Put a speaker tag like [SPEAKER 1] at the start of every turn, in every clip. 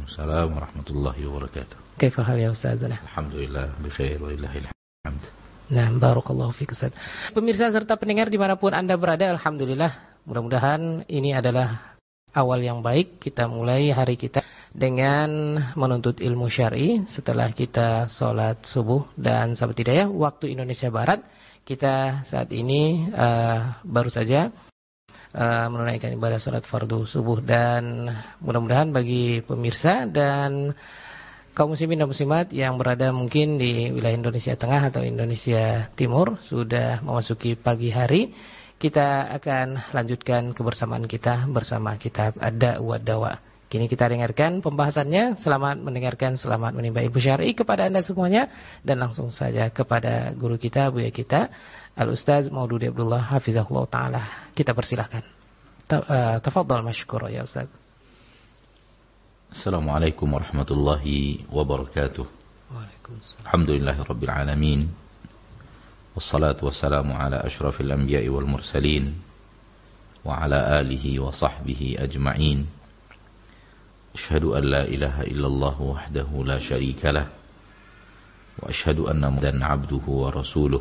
[SPEAKER 1] Waalaikumsalam warahmatullahi wabarakatuh.
[SPEAKER 2] Kaifa hal ya Ustaz?
[SPEAKER 1] Alhamdulillah bikhair wa lillahil hamd.
[SPEAKER 2] Nah, barakallahu fiik Ustaz. Pemirsa serta pendengar dimanapun Anda berada, alhamdulillah, mudah-mudahan ini adalah awal yang baik. Kita mulai hari kita dengan menuntut ilmu syar'i setelah kita sholat subuh. Dan sahabat hidayah, waktu Indonesia Barat kita saat ini baru saja menunaikan ibadah sholat fardu subuh. Dan mudah-mudahan bagi pemirsa dan kaum muslimin dan muslimat yang berada mungkin di wilayah Indonesia Tengah atau Indonesia Timur sudah memasuki pagi hari. Kita akan lanjutkan kebersamaan kita bersama kitab Ad-Da' wa Dawa. Kini kita dengarkan pembahasannya. Selamat mendengarkan, selamat menimba ilmu syar'i kepada Anda semuanya. Dan langsung saja kepada guru kita, buya kita, Al-Ustaz Maududi Abdullah Hafizahullah Ta'ala. Kita persilahkan. Tafadhal masykur ya Ustaz.
[SPEAKER 1] Assalamualaikum warahmatullahi wabarakatuh.
[SPEAKER 2] Waalaikumsalam.
[SPEAKER 1] Alhamdulillahi rabbil alamin. Wassalatu wassalamu ala ashrafil anbiya'i wal mursalin wa ala alihi wa sahbihi ajma'in. Asyhadu an la ilaha illallah wahdahu la syarika lah wa asyhadu anna Muhammadan abduhu wa rasuluh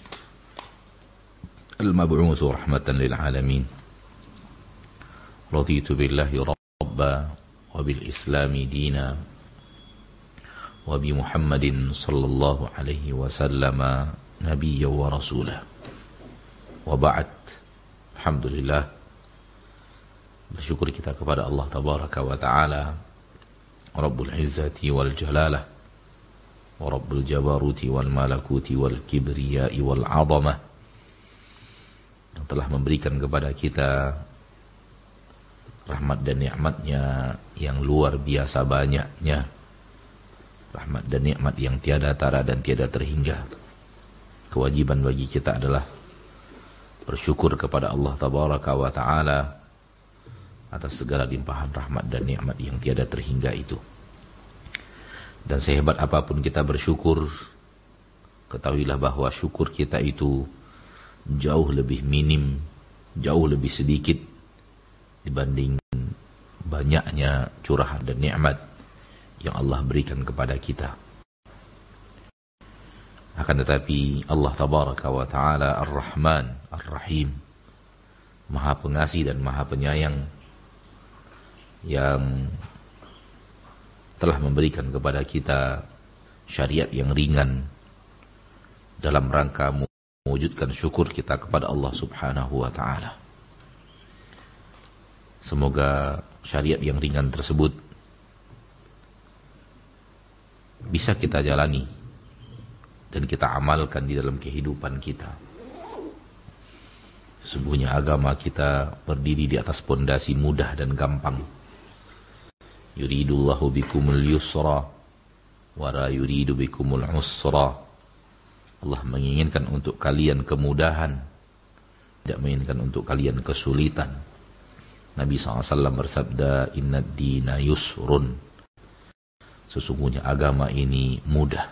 [SPEAKER 1] al-mab'utsu rahmatan lil alamin. Raditu billahi rabba wa bil islami dina wa bi Muhammadin sallallahu alaihi wasallama nabiyya wa rasulah. Wa ba'd. Alhamdulillah, bersyukur kita kepada Allah tabaraka wa ta'ala, Rabbul izzati wal jalalah wa Rabbul jabaruti wal malakuti wal kibriyai wal azamah, yang telah memberikan kepada kita rahmat dan nikmatnya yang luar biasa banyaknya. Rahmat dan nikmat yang tiada tara dan tiada terhingga. Kewajiban bagi kita adalah bersyukur kepada Allah tabaraka wa ta'ala atas segala limpahan rahmat dan nikmat yang tiada terhingga itu. Dan sehebat apapun kita bersyukur, ketahuilah bahwa syukur kita itu jauh lebih minim, jauh lebih sedikit dibanding banyaknya curahan dan nikmat yang Allah berikan kepada kita. Akan tetapi Allah tabaraka wa ta'ala Ar-Rahman Ar-Rahim, Maha Pengasih dan Maha Penyayang, yang telah memberikan kepada kita syariat yang ringan dalam rangka mewujudkan syukur kita kepada Allah subhanahu wa ta'ala. Semoga syariat yang ringan tersebut bisa kita jalani dan kita amalkan di dalam kehidupan kita. Sesungguhnya agama kita berdiri di atas pondasi mudah dan gampang. Yuridullahu bikumul yusra wa la yuridu bikumul usra. Allah menginginkan untuk kalian kemudahan, tidak menginginkan untuk kalian kesulitan. Nabi SAW bersabda, Inna dina yusrun. Sesungguhnya agama ini mudah.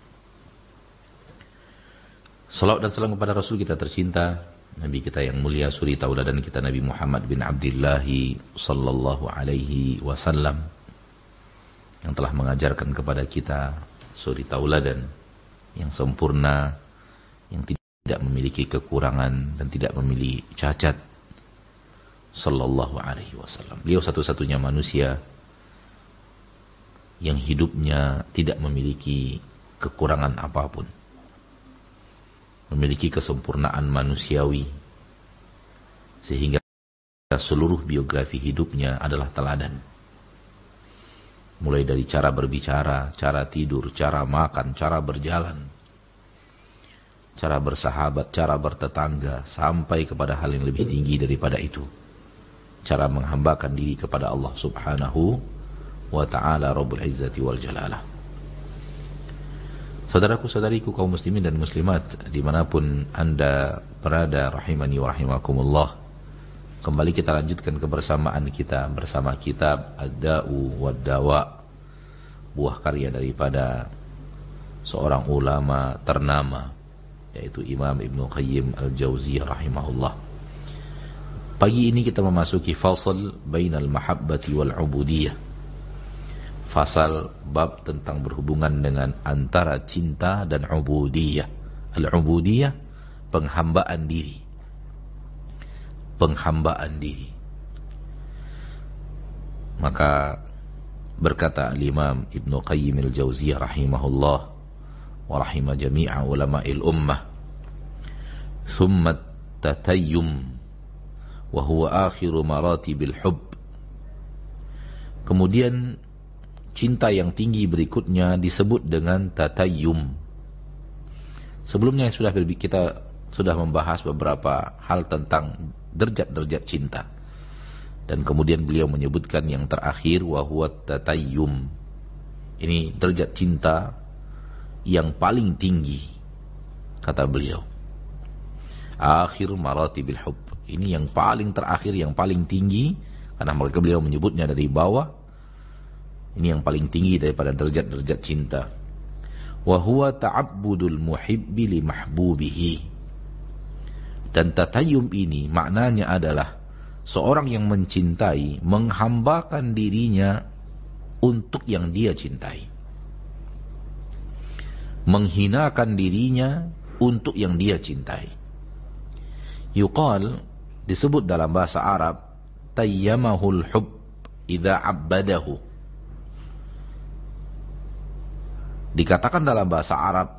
[SPEAKER 1] Salawat dan salam kepada Rasul kita tercinta, Nabi kita yang mulia, suri tauladan kita, Nabi Muhammad bin Abdullah sallallahu alaihi wasallam, yang telah mengajarkan kepada kita suri tauladan yang sempurna, yang tidak memiliki kekurangan dan tidak memiliki cacat. Sallallahu alaihi wasallam. Beliau satu-satunya manusia yang hidupnya tidak memiliki kekurangan apapun. Memiliki kesempurnaan manusiawi, sehingga seluruh biografi hidupnya adalah teladan. Mulai dari cara berbicara, cara tidur, cara makan, cara berjalan, cara bersahabat, cara bertetangga, sampai kepada hal yang lebih tinggi daripada itu, cara menghambakan diri kepada Allah subhanahu wa ta'ala Rabbul izzati wal jalalah. Saudaraku saudariku kaum muslimin dan muslimat dimanapun Anda berada, rahimani wa rahimakumullah, kembali kita lanjutkan kebersamaan kita bersama kitab Ad-Da'u wa Dawa, buah karya daripada seorang ulama ternama, yaitu Imam Ibnu Qayyim Al-Jauziyah rahimahullah. Pagi ini kita memasuki fasal bainal mahabbati wal ubudiyah. fasal bab tentang berhubungan dengan antara cinta dan ubudiyah. Al-ubudiyah, penghambaan diri. Penghambaan diri. Maka berkata al-Imam Ibnu Qayyim al-Jauziyah rahimahullah wa rahimah jami'a ulama'il ummah, thumma tatayyum wa huwa akhiru maratibil hubb. Kemudian cinta yang tinggi berikutnya disebut dengan tatayyum. Sebelumnya kita sudah membahas beberapa hal tentang derajat-derajat cinta. Dan kemudian beliau menyebutkan yang terakhir wa huwa tatayyum. Ini derajat cinta yang paling tinggi, kata beliau. Akhir maratibil hubb. Ini yang paling terakhir, yang paling tinggi, karena mereka beliau menyebutnya dari bawah. Ini yang paling tinggi daripada derajat-derajat cinta. Wa huwa ta'abbudul muhibbi li mahbubihi. Dan tatayyum ini maknanya adalah seorang yang mencintai menghambakan dirinya untuk yang dia cintai. Menghinakan dirinya untuk yang dia cintai. Yuqal, disebut dalam bahasa Arab, tayyamahul hubb idza abbadahu. Dikatakan dalam bahasa Arab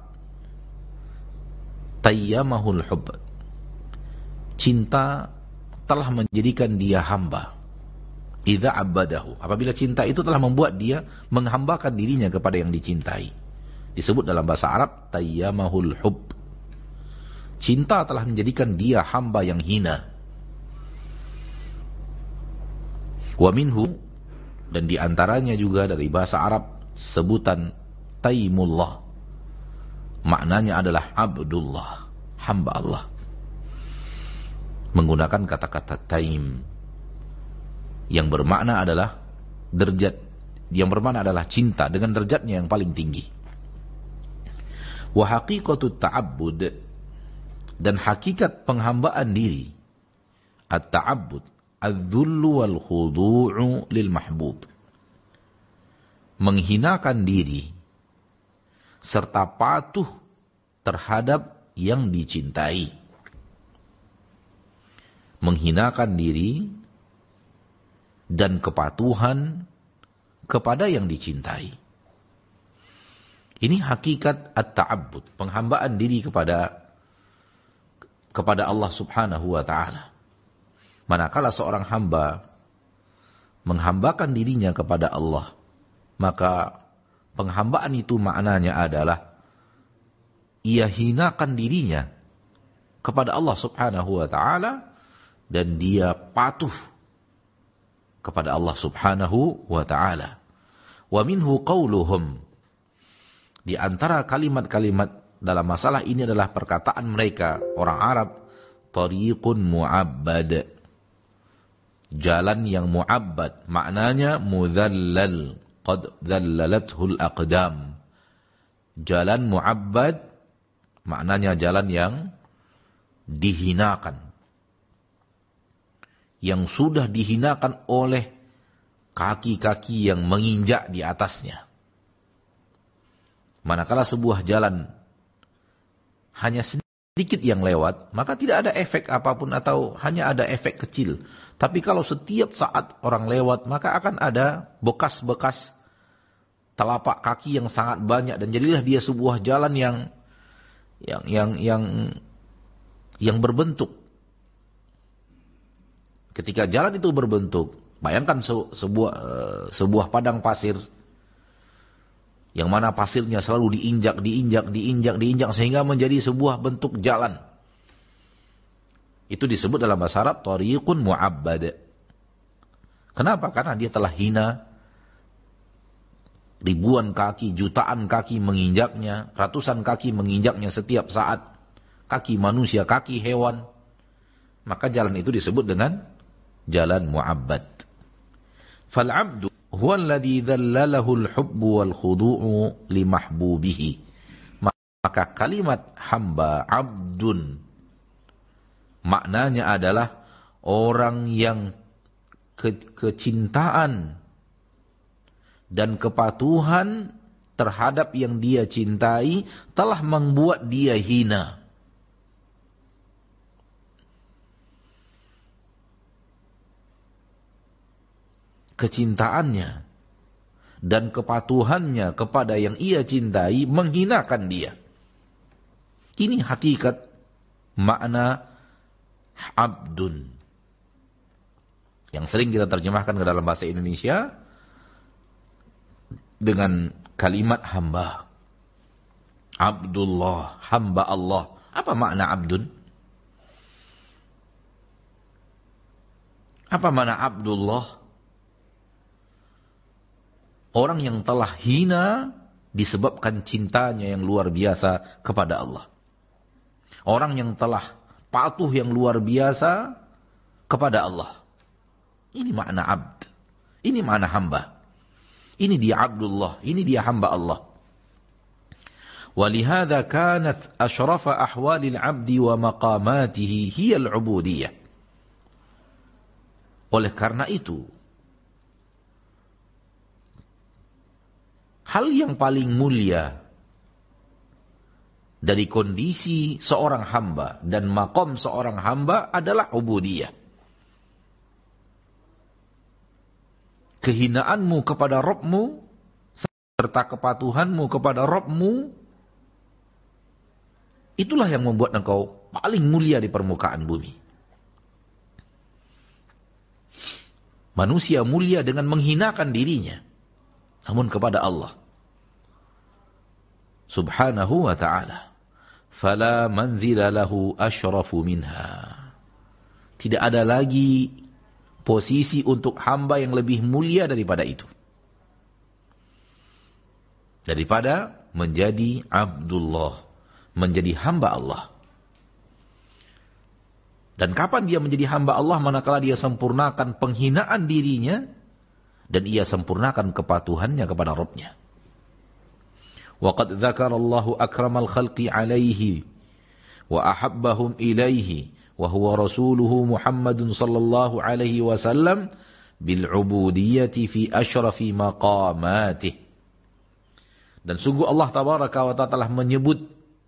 [SPEAKER 1] tayyamahul hubb, cinta telah menjadikan dia hamba. Idza abbadahu, apabila cinta itu telah membuat dia menghambakan dirinya kepada yang dicintai. Disebut dalam bahasa Arab tayyamahul hubb. Cinta telah menjadikan dia hamba yang hina. Wa minhu, dan diantaranya juga dari bahasa Arab sebutan taimullah, maknanya adalah abdullah, hamba Allah. Menggunakan kata-kata taim yang bermakna adalah derajat, yang bermakna adalah cinta dengan derajatnya yang paling tinggi. Wa haqiqatut ta'abbud, dan hakikat penghambaan diri, at-ta'abbud adz-dzullu wal khudu'u lil mahbub, menghinakan diri serta patuh terhadap yang dicintai. Menghinakan diri dan kepatuhan kepada yang dicintai. Ini hakikat at-ta'abbud, penghambaan diri kepada Allah Subhanahu wa ta'ala. Manakala seorang hamba menghambakan dirinya kepada Allah, maka penghambaan itu maknanya adalah ia hinakan dirinya kepada Allah Subhanahu wa ta'ala, dan dia patuh kepada Allah Subhanahu wa ta'ala. Wa minhu qauluhum, di antara kalimat-kalimat dalam masalah ini adalah perkataan mereka orang Arab, tariqun mu'abbad, jalan yang mu'abbad, maknanya mudhallal, qad dhallalathul aqdam. Jalan mu'abbad maknanya jalan yang dihinakan, yang sudah dihinakan oleh kaki-kaki yang menginjak di atasnya. Manakala sebuah jalan hanya sedikit yang lewat, maka tidak ada efek apapun atau hanya ada efek kecil. Tapi kalau setiap saat orang lewat, maka akan ada bekas-bekas telapak kaki yang sangat banyak, dan jadilah dia sebuah jalan yang berbentuk. Ketika jalan itu berbentuk, bayangkan sebuah padang pasir yang mana pasirnya selalu diinjak sehingga menjadi sebuah bentuk jalan. Itu disebut dalam bahasa Arab tariqun mu'abbad. Kenapa? Karena dia telah hina. Ribuan kaki, jutaan kaki menginjaknya, ratusan kaki menginjaknya setiap saat. Kaki manusia, kaki hewan. Maka jalan itu disebut dengan jalan mu'abbad. Fal-'abdu huwa alladhi dhallalahu al-hubbu wal khudu'u li mahbubihi. Maka kalimat hamba, abdun, maknanya adalah orang yang kecintaan dan kepatuhan terhadap yang dia cintai telah membuat dia hina. Kecintaannya dan kepatuhannya kepada yang ia cintai menghinakan dia. Ini hakikat makna abdun, yang sering kita terjemahkan ke dalam bahasa Indonesia dengan kalimat hamba. Abdullah, hamba Allah. Apa makna abdun? Apa makna Abdullah? Orang yang telah hina disebabkan cintanya yang luar biasa kepada Allah. Orang yang telah patuh yang luar biasa kepada Allah. Ini makna abd. Ini makna hamba. Ini dia Abdullah. Ini dia hamba Allah. وَلِهَذَا كَانَتْ أَشْرَفَ أَحْوَالِ الْعَبْدِ وَمَقَامَاتِهِ هِيَ الْعُبُودِيَّةِ. Oleh karena itu, hal yang paling mulia dari kondisi seorang hamba dan makom seorang hamba adalah ubudiyah. Kehinaanmu kepada Rabbmu serta kepatuhanmu kepada Rabbmu, itulah yang membuat engkau paling mulia di permukaan bumi. Manusia mulia dengan menghinakan dirinya, namun kepada Allah Subhanahu wa ta'ala. Fala manzila lahu asyrafu minha. Tidak ada lagi posisi untuk hamba yang lebih mulia daripada itu. Daripada menjadi Abdullah, menjadi hamba Allah. Dan kapan dia menjadi hamba Allah? Manakala dia sempurnakan penghinaan dirinya dan ia sempurnakan kepatuhannya kepada Rabbnya. وَقَدْ ذَكَرَ اللَّهُ أَكْرَمَ الْخَلْقِ عَلَيْهِ وَأَحَبَّهُمْ إِلَيْهِ وَهُوَ رَسُولُهُ مُحَمَّدٌ صَلَّى اللَّهُ عَلَيْهِ وَسَلَّمَ بِالْعُبُودِيَّةِ فِي أَشْرَفِ مَقَامَاتِهِ. Dan sungguh Allah Tabaraka wa Ta'ala telah menyebut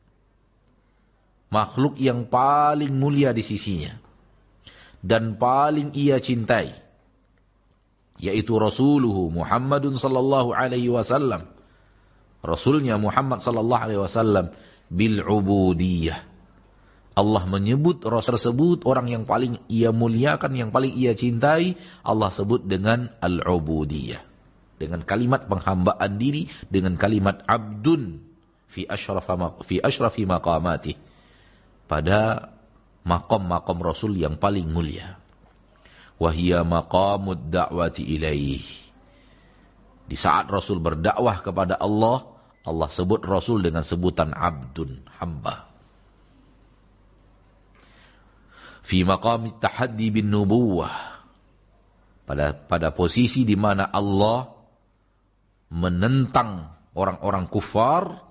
[SPEAKER 1] makhluk yang paling mulia di sisinya dan paling ia cintai, yaitu Rasuluhu Muhammadun sallallahu alaihi wasallam, Rasulnya Muhammad sallallahu alaihi wasallam, bil ubudiyah. Allah menyebut Rasul tersebut orang yang paling ia muliakan, yang paling ia cintai, Allah sebut dengan al-ubudiyah. Dengan kalimat penghambaan diri, dengan kalimat abdun fi asyrafi maqamati. Pada makom-makom Rasul yang paling mulia. Wahia maqamud da'wati ilaih. Di saat Rasul berdakwah kepada Allah, Allah sebut Rasul dengan sebutan abdun, hamba. Fi maqam tahaddi bin nubuwah. Pada posisi di mana Allah menentang orang-orang kufar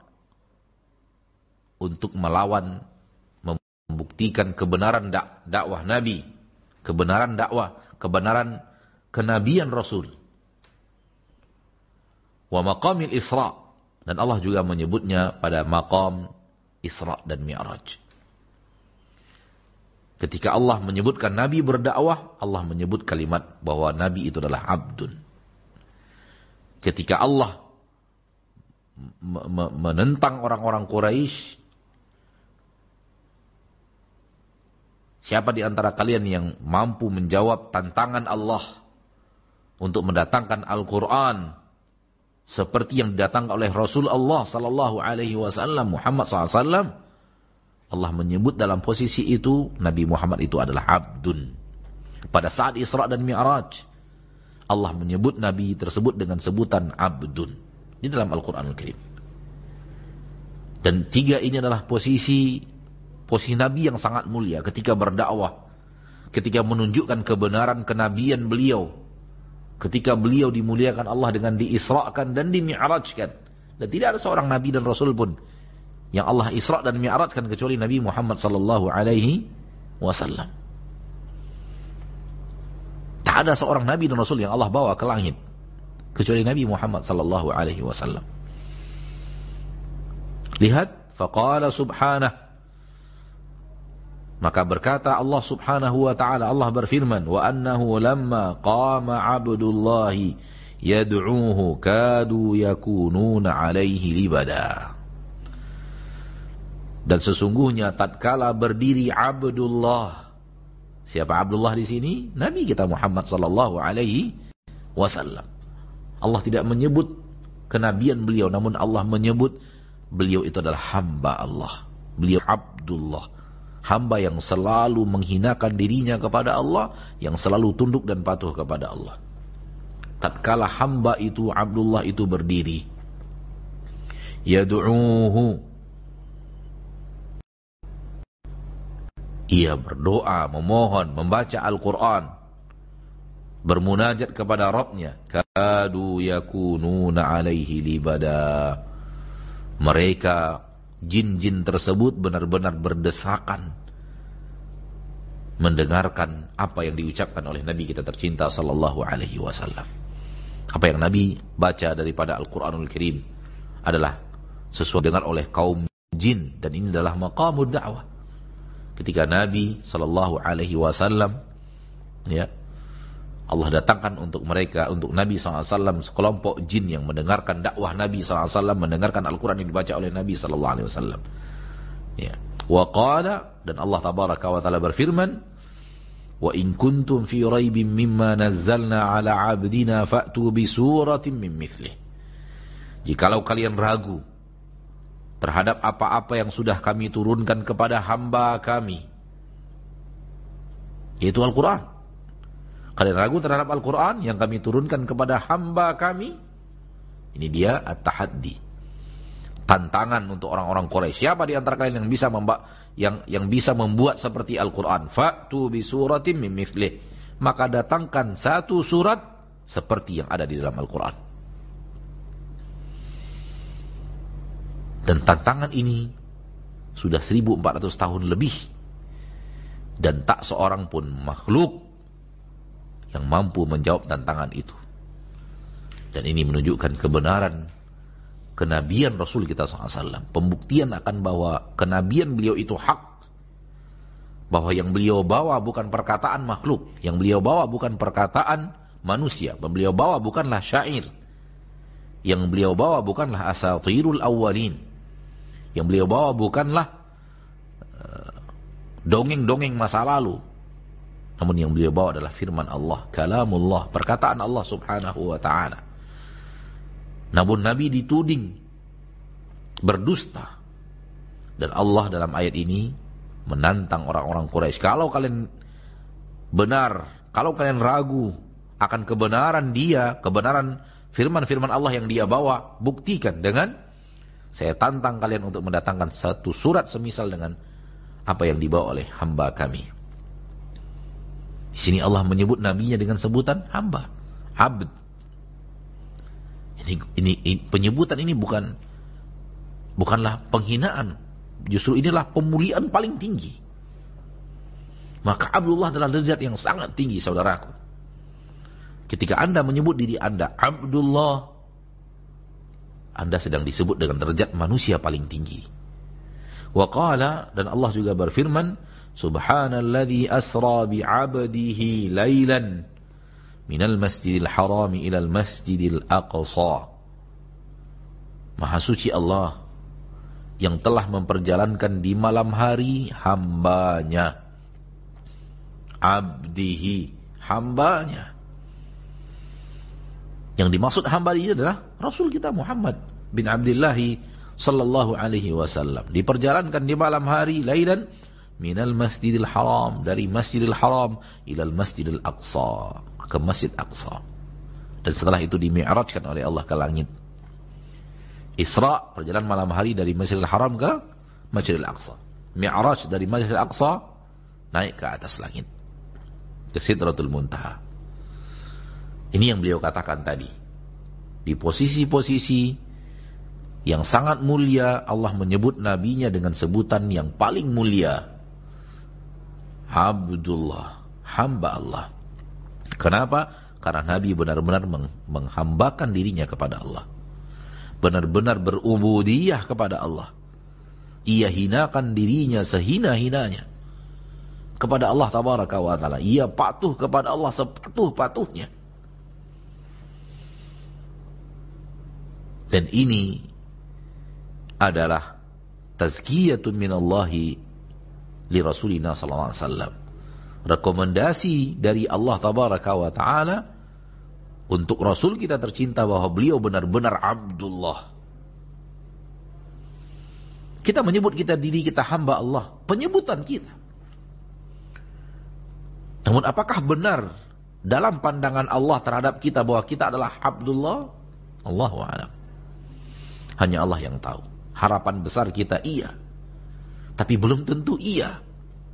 [SPEAKER 1] untuk melawan, membuktikan kebenaran dakwah Nabi, kebenaran dakwah, kebenaran kenabian Rasul. Wa maqamil Isra. Dan Allah juga menyebutnya pada maqam Isra dan Mi'raj. Ketika Allah menyebutkan Nabi berdakwah, Allah menyebut kalimat bahwa Nabi itu adalah abdun. Ketika Allah menentang orang-orang Quraisy, siapa di antara kalian yang mampu menjawab tantangan Allah untuk mendatangkan Al-Quran seperti yang didatangkan oleh Rasul Allah sallallahu alaihi wasallam, Muhammad sallallahu alaihi wasallam? Allah menyebut dalam posisi itu Nabi Muhammad itu adalah abdun. Pada saat Isra dan Mi'raj, Allah menyebut Nabi tersebut dengan sebutan abdun di dalam Al-Quran Al-Karim. Dan tiga ini adalah posisi Nabi yang sangat mulia ketika berdakwah, ketika menunjukkan kebenaran kenabian beliau, ketika beliau dimuliakan Allah dengan diisrakan dan dimi'rajkan. Dan tidak ada seorang Nabi dan Rasul pun yang Allah isra dan mi'rajkan kecuali Nabi Muhammad sallallahu alaihi wasallam. Tak ada seorang Nabi dan Rasul yang Allah bawa ke langit kecuali Nabi Muhammad sallallahu alaihi wasallam. Lihat, faqala subhanahu, maka berkata Allah subhanahu wa ta'ala, Allah berfirman, wa annahu lamma qama abdullahi yad'uuhu kadu yakununa alaihi libada. Dan sesungguhnya tatkala berdiri Abdullah, siapa Abdullah di sini? Nabi kita Muhammad sallallahu alaihi wasallam. Allah tidak menyebut kenabian beliau, namun Allah menyebut beliau itu adalah hamba Allah. Beliau Abdullah, hamba yang selalu menghinakan dirinya kepada Allah, yang selalu tunduk dan patuh kepada Allah. Tatkala hamba itu Abdullah itu berdiri, yad'uuhu, ia berdoa, memohon, membaca Al-Quran, bermunajat kepada Rabbnya. Kadu yakununa alaihi libada. Mereka, jin-jin tersebut benar-benar berdesakan mendengarkan apa yang diucapkan oleh Nabi kita tercinta sallallahu alaihi wasallam. Apa yang Nabi baca daripada Al-Quranul Karim adalah sesuai dengar oleh kaum jin, dan ini adalah maqamud da'wah. Ketika Nabi sallallahu alaihi wasallam, ya, Allah datangkan untuk mereka, untuk Nabi SAW, sekelompok jin yang mendengarkan dakwah Nabi SAW, mendengarkan Al-Quran yang dibaca oleh Nabi SAW. Ya. Wa qala, dan Allah tabaraka wa ta'ala berfirman, wa in kuntum fi raibin mimma nazzalna ala abdina fa'tu bi suratin min mithlih. Jikalau kalian ragu terhadap apa-apa yang sudah kami turunkan kepada hamba kami, yaitu Al-Quran. Kalian ragu terhadap Al-Quran yang kami turunkan kepada hamba kami, ini dia at-tahaddi, tantangan untuk orang-orang Quraisy. Siapa di antara kalian yang bisa membuat seperti Al-Quran? Fa'tu bi suratin min mithlih, maka datangkan satu surat seperti yang ada di dalam Al-Quran. Dan tantangan ini sudah 1400 tahun lebih, dan tak seorang pun makhluk yang mampu menjawab tantangan itu. Dan ini menunjukkan kebenaran kenabian Rasul kita SAW. Pembuktian akan bahwa kenabian beliau itu hak. Bahwa yang beliau bawa bukan perkataan makhluk, yang beliau bawa bukan perkataan manusia, yang beliau bawa bukanlah syair, yang beliau bawa bukanlah asatirul awwalin, yang beliau bawa bukanlah dongeng-dongeng masa lalu. Namun yang beliau bawa adalah firman Allah, kalamullah, perkataan Allah subhanahu wa ta'ala. Namun Nabi dituding berdusta. Dan Allah dalam ayat ini menantang orang-orang Quraisy. Kalau kalian benar, kalau kalian ragu akan kebenaran dia, kebenaran firman-firman Allah yang dia bawa, buktikan dengan, saya tantang kalian untuk mendatangkan satu surat semisal dengan apa yang dibawa oleh hamba kami. Di sini Allah menyebut nabinya dengan sebutan hamba, abd. Ini penyebutan ini bukanlah penghinaan, justru inilah pemuliaan paling tinggi. Maka Abdullah adalah derajat yang sangat tinggi, saudaraku. Ketika Anda menyebut diri Anda Abdullah, Anda sedang disebut dengan derajat manusia paling tinggi. Wa qala, dan Allah juga berfirman, Subhanalladzi asra bi'abdihi laylan minal masjidil harami ilal masjidil aqsa. Maha suci Allah yang telah memperjalankan di malam hari hambanya. Abdihi, hambanya. Yang dimaksud hamba ini adalah Rasul kita Muhammad bin Abdillahi sallallahu alaihi wasallam. Diperjalankan di malam hari, laylan minal masjidil haram, dari masjidil haram ilal masjidil aqsa, ke masjid aqsa. Dan setelah itu dimi'rajkan oleh Allah ke langit. Isra, perjalanan malam hari dari masjidil haram ke masjidil aqsa. Mi'raj dari masjidil aqsa, naik ke atas langit, ke Sidratul Muntaha. Ini yang beliau katakan tadi. Di posisi-posisi yang sangat mulia, Allah menyebut nabinya dengan sebutan yang paling mulia, Abdullah, hamba Allah. Kenapa? Karena Nabi benar-benar menghambakan dirinya kepada Allah. Benar-benar berubudiyah kepada Allah. Ia hinakan dirinya sehina-hinanya kepada Allah tabaraka wa ta'ala. Ia patuh kepada Allah sepatuh-patuhnya. Dan ini adalah tazkiyatun minallahi li Rasulina sallallahu alaihi wasallam. Rekomendasi dari Allah tabaraka wa ta'ala untuk Rasul kita tercinta bahwa beliau benar-benar Abdullah. Kita menyebut diri kita hamba Allah, penyebutan kita. Namun apakah benar dalam pandangan Allah terhadap kita bahwa kita adalah Abdullah? Allahu a'lam. Hanya Allah yang tahu. Harapan besar kita iya, tapi belum tentu iya.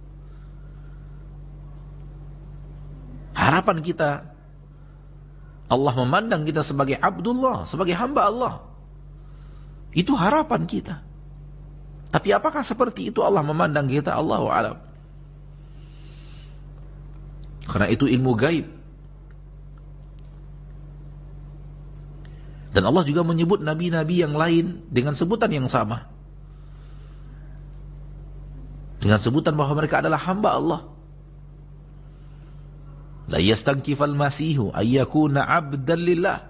[SPEAKER 1] Harapan kita Allah memandang kita sebagai Abdullah, sebagai hamba Allah. Itu harapan kita. Tapi apakah seperti itu Allah memandang kita? Allahu a'lam. Karena itu ilmu gaib. Dan Allah juga menyebut nabi-nabi yang lain dengan sebutan yang sama. Dengan sebutan bahwa mereka adalah hamba Allah. La yastankifal masihu ayyakuna abdan lillah.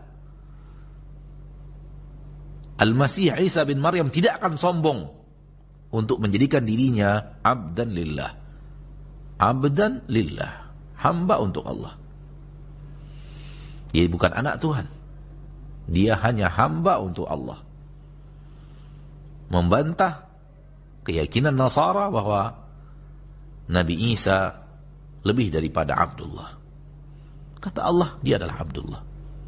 [SPEAKER 1] Al-Masih Isa bin Maryam tidak akan sombong untuk menjadikan dirinya abdan lillah. Abdan lillah, hamba untuk Allah. Dia bukan anak Tuhan. Dia hanya hamba untuk Allah. Membantah keyakinan Nasara bahwa Nabi Isa lebih daripada Abdullah. Kata Allah, dia adalah Abdullah.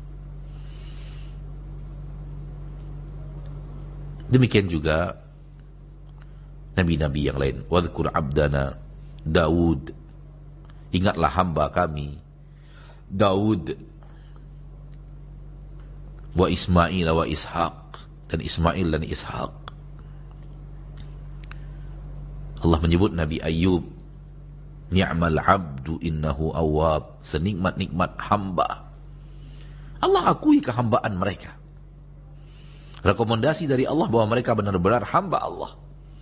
[SPEAKER 1] Demikian juga nabi-nabi yang lain. Wadhkur abdana Daud. Ingatlah hamba kami Daud. Wa Ismail wa Ishaq. Dan Ismail dan Ishaq. Allah menyebut Nabi Ayyub. Ni'mal abdu innahu awwab. Senikmat-nikmat hamba. Allah akui kehambaan mereka. Rekomendasi dari Allah bahwa mereka benar-benar hamba Allah.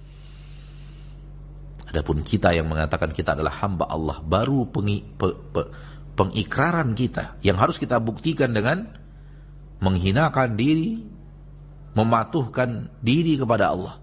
[SPEAKER 1] Adapun kita yang mengatakan kita adalah hamba Allah, baru pengikraran kita yang harus kita buktikan dengan menghinakan diri, mematuhkan diri kepada Allah.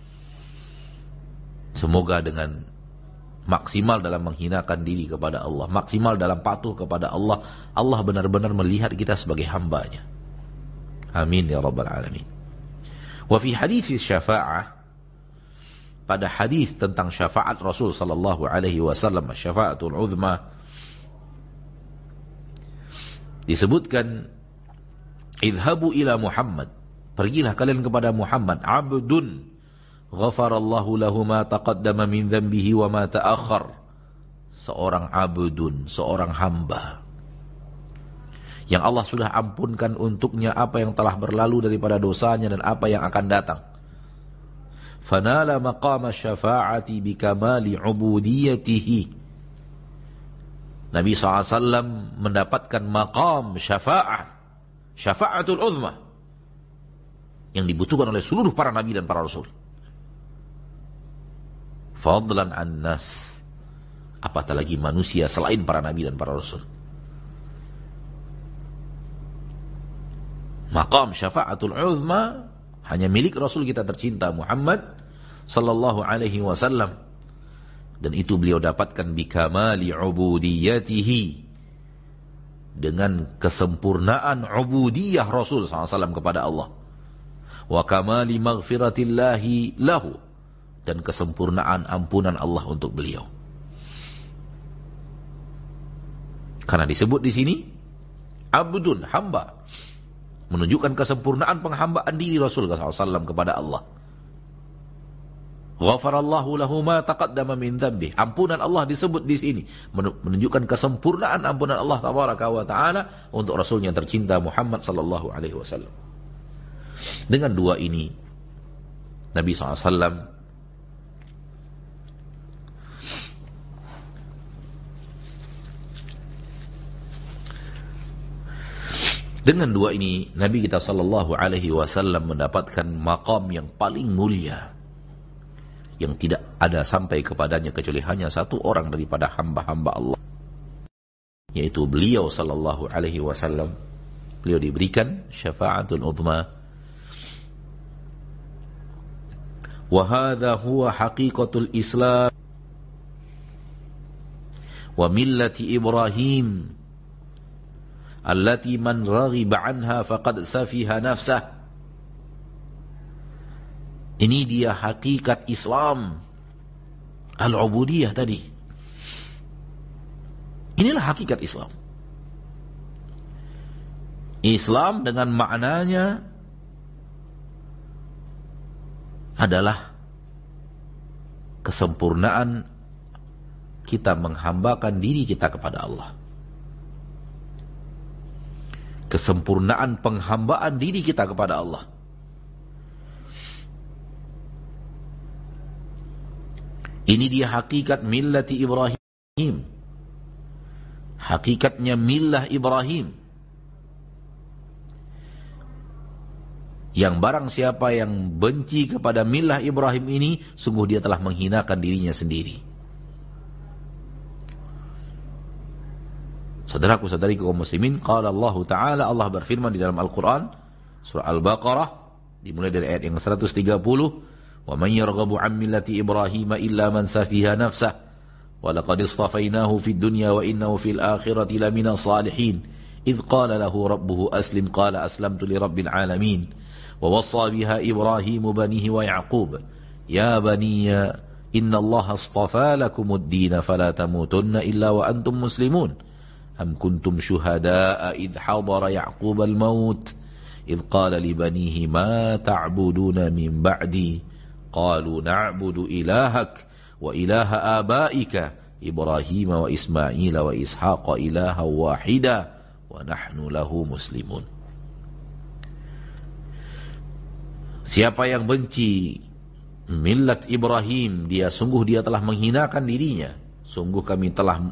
[SPEAKER 1] Semoga dengan maksimal dalam menghinakan diri kepada Allah, maksimal dalam patuh kepada Allah, Allah benar-benar melihat kita sebagai hambanya. Amin ya rabbal alamin. Wa fi hadits syafa'ah, pada hadis tentang syafaat Rasul sallallahu alaihi wasallam, syafaatul uzma, disebutkan idhabu ila Muhammad, pergilah kalian kepada Muhammad, abdun ghafarallahu lahu ma taqaddama min dhanbihi wa ma ta'akhkhar. Seorang abdun, seorang hamba yang Allah sudah ampunkan untuknya apa yang telah berlalu daripada dosanya dan apa yang akan datang. Fanala maqama syafa'ati bikamali ubudiyatihi. Nabi SAW mendapatkan maqam syafa'ah, syafa'atul uzma, yang dibutuhkan oleh seluruh para nabi dan para rasul. Fadlan an nas, apatah lagi manusia selain para nabi dan para rasul. Maqam syafa'atul uzma hanya milik Rasul kita tercinta Muhammad sallallahu alaihi wasallam, dan itu beliau dapatkan bikamali ubudiyatihi, dengan kesempurnaan ubudiyah Rasul sallallahu alaihi wasallam kepada Allah, wa kamali maghfiratillahi lahu, dan kesempurnaan ampunan Allah untuk beliau. Karena disebut di sini abdun, hamba, menunjukkan kesempurnaan penghambaan diri Rasul SAW kepada Allah. Ghafarallahu lahu ma taqaddama min dhanbih. Ampunan Allah disebut di sini, menunjukkan kesempurnaan ampunan Allah tabaraka wa taala untuk Rasulnya tercinta Muhammad sallallahu alaihi wasallam. Dengan dua ini Nabi SAW Dengan dua ini Nabi kita sallallahu alaihi wasallam mendapatkan maqam yang paling mulia, yang tidak ada sampai kepadanya kecuali hanya satu orang daripada hamba-hamba Allah, yaitu beliau sallallahu alaihi wasallam. Beliau diberikan syafa'atul uzma. Wa hadha huwa haqiqatul Islam wa millati Ibrahim allati man raghiba anha faqad safiha nafsah. Ini dia hakikat Islam, al-ubudiyah tadi. Inilah hakikat Islam. Islam dengan maknanya adalah kesempurnaan kita menghambakan diri kita kepada Allah. Kesempurnaan penghambaan diri kita kepada Allah. Ini dia hakikat millati Ibrahim. Hakikatnya millah Ibrahim. Yang barang siapa yang benci kepada millah Ibrahim ini, sungguh dia telah menghinakan dirinya sendiri. Saudaraku-saudariku kaum muslimin, qala Allah Ta'ala, Allah berfirman di dalam Al-Quran, surah Al-Baqarah, dimulai dari ayat yang 130, wa man yarghabu an millati Ibrahim illa man safiha nafsah, wa laqad istafainahu fid dunya wa innahu fil akhirati lamina salihin, idh qala lahu rabbuhu aslim, qala aslamtu li rabbil alamin, wa wassa biha Ibrahim banihi wa Ya'qub, ya baniya inna Allah astafa lakumud din fala tamutunna illa wa antum muslimun. أم كنتم شهداء إذ حضر يعقوب الموت إذ قال لبنيه ما تعبدون من بعدي قالوا نعبد إلهك وإله آبائك إبراهيم وإسماعيل وإسحاق إلها واحدا ونحن له مسلمون. Siapa yang benci millat Ibrahim, dia telah menghinakan dirinya. Sungguh kami telah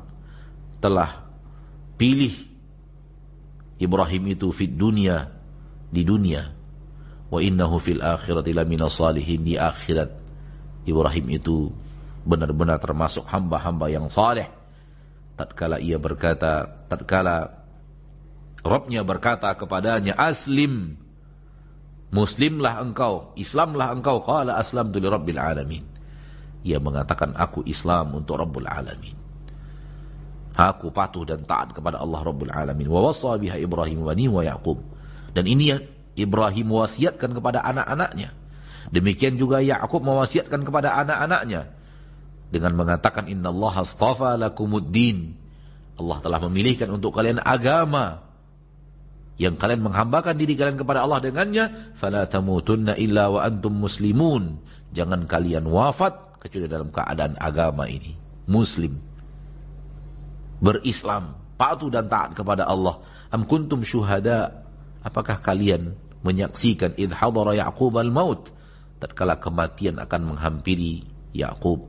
[SPEAKER 1] pilih Ibrahim itu di dunia, wa innahu fil akhirati lamina salihin, di akhirat Ibrahim itu benar-benar termasuk hamba-hamba yang saleh. Tatkala Rabbnya berkata kepadanya, aslim, muslimlah engkau, Islamlah engkau, qala aslamtu li rabbil alamin. Ia mengatakan, aku Islam untuk Rabbul Alamin. Aku patuh dan taat kepada Allah Rabbul Alamin. Wa wassa biha Ibrahim banihi wa Ya'qub. Dan ini yang Ibrahim mewasiatkan kepada anak-anaknya. Demikian juga Ya'qub mewasiatkan kepada anak-anaknya dengan mengatakan, innallaha astafa lakumuddin. Allah telah memilihkan untuk kalian agama yang kalian menghambakan diri kalian kepada Allah dengannya. Fala tamutunna illa wa antum muslimun. Jangan kalian wafat kecuali dalam keadaan agama ini, muslim, berislam, patuh dan taat kepada Allah. Am kuntum syuhada, apakah kalian menyaksikan idh hadara Ya'qub al-maut, tatkala kematian akan menghampiri Ya'qub.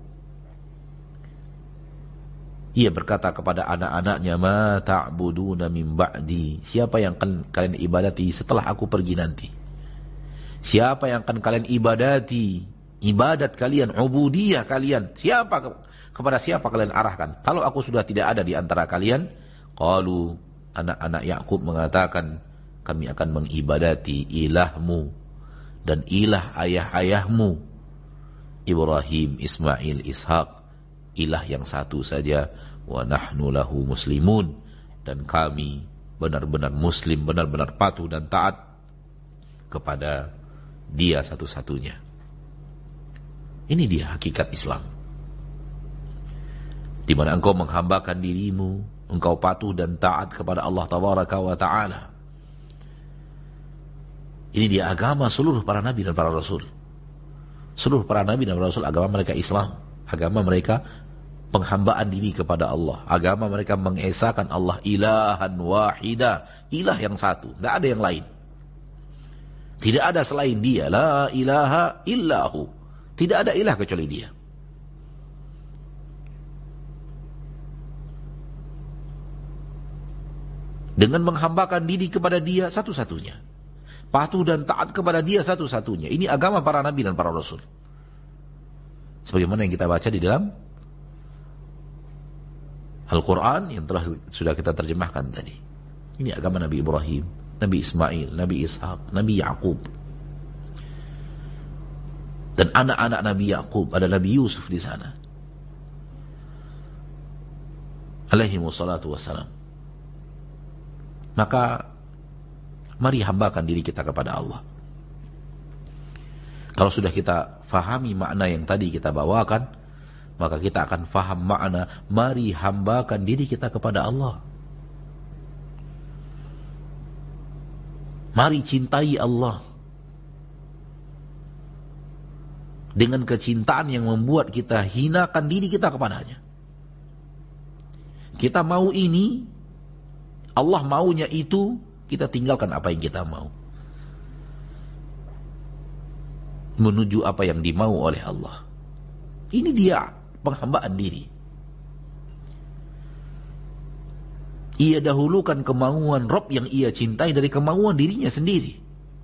[SPEAKER 1] Ia berkata kepada anak-anaknya, ma ta'buduna min ba'di, siapa yang akan kalian ibadati setelah aku pergi nanti? Siapa yang akan kalian ibadati? Ibadat kalian, ubudiyah kalian, kepada siapa kalian arahkan? Kalau aku sudah tidak ada di antara kalian, qalu, anak-anak Ya'qub mengatakan, kami akan mengibadati ilahmu dan ilah ayah-ayahmu, Ibrahim, Ismail, Ishaq, ilah yang satu saja. Wa nahnu lahu muslimun, dan kami benar-benar muslim, benar-benar patuh dan taat kepada dia satu-satunya. Ini dia hakikat Islam, di mana engkau menghambakan dirimu, engkau patuh dan taat kepada Allah Tabaraka wa Ta'ala. Ini dia agama seluruh para nabi dan para rasul. Seluruh para nabi dan para rasul, agama mereka Islam. Agama mereka penghambaan diri kepada Allah. Agama mereka mengesahkan Allah ilahan wahida, ilah yang satu, tidak ada yang lain. Tidak ada selain dia. La ilaha illahu. Tidak ada ilah kecuali dia. dengan menghambakan diri kepada Dia satu-satunya, patuh dan taat kepada Dia satu-satunya. Ini agama para nabi dan para rasul, sebagaimana yang kita baca di dalam Al-Quran yang sudah kita terjemahkan tadi. Ini agama Nabi Ibrahim, Nabi Ismail, Nabi Ishaq, Nabi Yaqub. Dan anak-anak Nabi Yaqub, ada Nabi Yusuf di sana, alaihimussalatu wassalam. Maka mari hambakan diri kita kepada Allah. Kalau sudah kita fahami makna yang tadi kita bawakan, maka kita akan faham makna mari hambakan diri kita kepada Allah. Mari cintai Allah dengan kecintaan yang membuat kita hinakan diri kita kepadanya. Kita mau ini, Allah maunya itu, kita tinggalkan apa yang kita mau, menuju apa yang dimau oleh Allah. Ini dia penghambaan diri. Ia dahulukan kemauan Rabb yang ia cintai dari kemauan dirinya sendiri.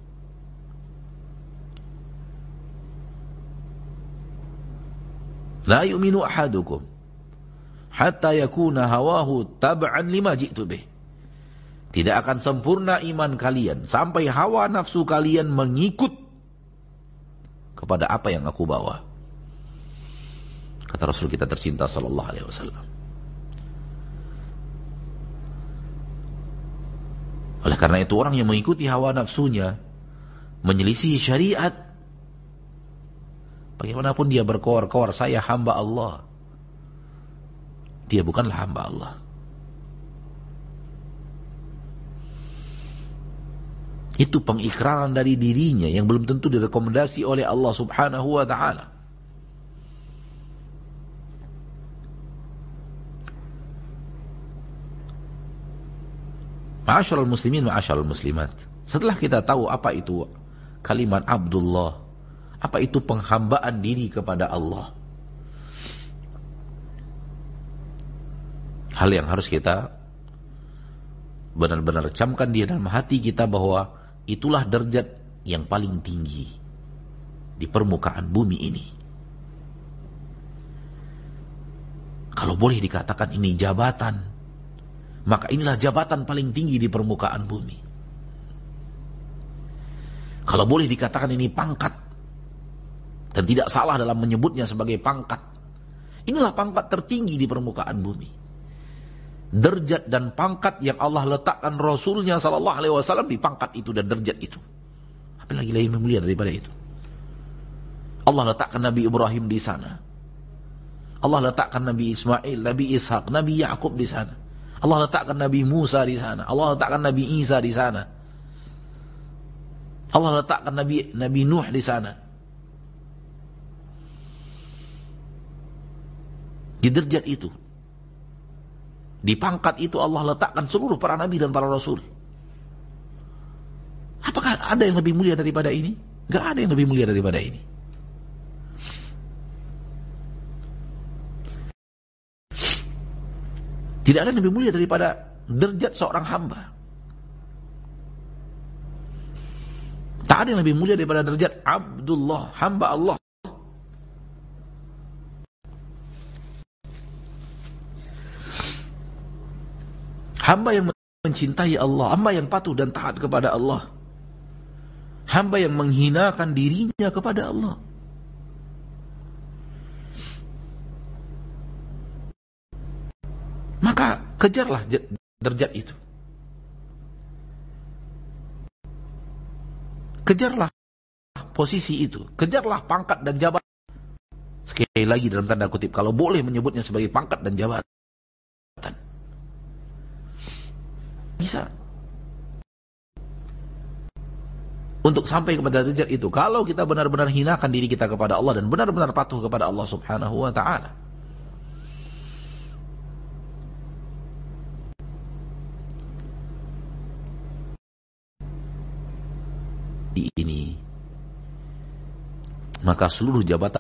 [SPEAKER 1] La yu'minu ahadukum hatta yakuna hawahu tab'an lima ji'tu bih. Tidak akan sempurna iman kalian sampai hawa nafsu kalian mengikut kepada apa yang aku bawa. Kata Rasul kita tercinta sallallahu alaihi wasallam. Oleh karena itu orang yang mengikuti hawa nafsunya, menyelisih syariat, bagaimanapun dia berkoar-koar saya hamba Allah, dia bukanlah hamba Allah. Itu pengikraran dari dirinya yang belum tentu direkomendasi oleh Allah subhanahu wa ta'ala. Ma'asyiral muslimin, ma'asyiral muslimat. Setelah kita tahu apa itu kalimat Abdullah, apa itu penghambaan diri kepada Allah, hal yang harus kita benar-benar camkan di dalam hati kita bahwa itulah derajat yang paling tinggi di permukaan bumi ini. Kalau boleh dikatakan ini jabatan, maka inilah jabatan paling tinggi di permukaan bumi. Kalau boleh dikatakan ini pangkat, dan tidak salah dalam menyebutnya sebagai pangkat, inilah pangkat tertinggi di permukaan bumi. Derajat dan pangkat yang Allah letakkan Rasulnya sallallahu alaihi wasallam di pangkat itu dan derajat itu. Apa lagi lebih mulia daripada itu? Allah letakkan Nabi Ibrahim di sana. Allah letakkan Nabi Ismail, Nabi Ishaq, Nabi Yaqub di sana. Allah letakkan Nabi Musa di sana. Allah letakkan Nabi Isa di sana. Allah letakkan Nabi Nuh di sana. Di derajat itu, di pangkat itu Allah letakkan seluruh para nabi dan para rasul. Apakah ada yang lebih mulia daripada ini? Gak ada yang lebih mulia daripada ini. Tidak ada yang lebih mulia daripada derajat seorang hamba. Tak ada yang lebih mulia daripada derajat Abdullah, hamba Allah. Hamba yang mencintai Allah, hamba yang patuh dan taat kepada Allah, hamba yang menghinakan dirinya kepada Allah. Maka kejarlah derajat itu. Kejarlah posisi itu. Kejarlah pangkat dan jabatan. Sekali lagi dalam tanda kutip, kalau boleh menyebutnya sebagai pangkat dan jabatan. Bisa. Untuk sampai kepada derajat itu, kalau kita benar-benar hinakan diri kita kepada Allah dan benar-benar patuh kepada Allah subhanahu wa ta'ala. Ini, maka seluruh jabatan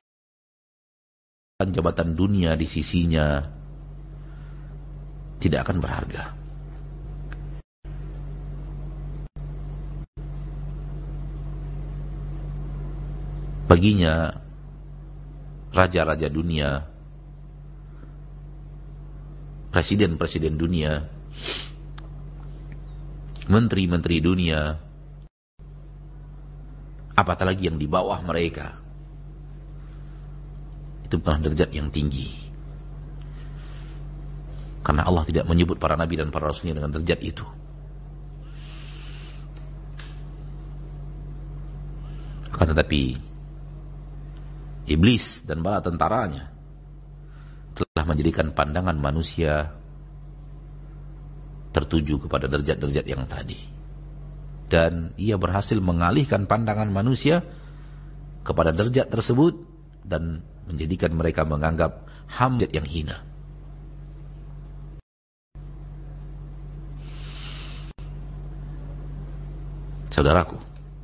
[SPEAKER 1] dunia di sisinya tidak akan berharga. Baginya raja-raja dunia, presiden-presiden dunia, menteri-menteri dunia, apatah lagi yang di bawah mereka, itu bukan derajat yang tinggi. Karena Allah tidak menyebut para nabi dan para rasulnya dengan derajat itu. Akan tetapi iblis dan bala tentaranya telah menjadikan pandangan manusia tertuju kepada derajat-derajat yang tadi. Dan ia berhasil mengalihkan pandangan manusia kepada derajat tersebut dan menjadikan mereka menganggap hamba yang hina. Saudaraku,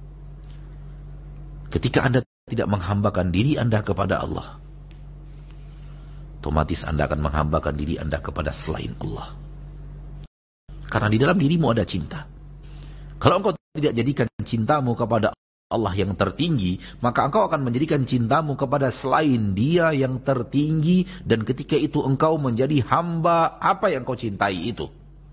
[SPEAKER 1] ketika Anda tidak menghambakan diri Anda kepada Allah, otomatis Anda akan menghambakan diri Anda kepada selain Allah. Karena di dalam dirimu ada cinta. Kalau engkau tidak jadikan cintamu kepada Allah yang tertinggi, maka engkau akan menjadikan cintamu kepada selain Dia yang tertinggi, dan ketika itu engkau menjadi hamba apa yang engkau cintai itu.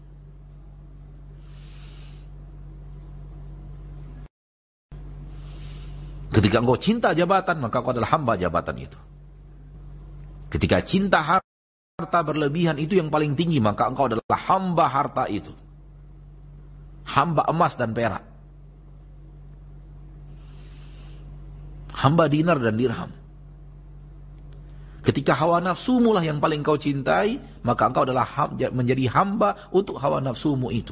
[SPEAKER 1] Ketika engkau cinta jabatan, maka engkau adalah hamba jabatan itu. Ketika cinta harta berlebihan, itu yang paling tinggi, maka engkau adalah hamba harta itu. Hamba emas dan perak. Hamba dinar dan dirham. Ketika hawa nafsumu lah yang paling kau cintai, maka engkau adalah menjadi hamba untuk hawa nafsumu itu.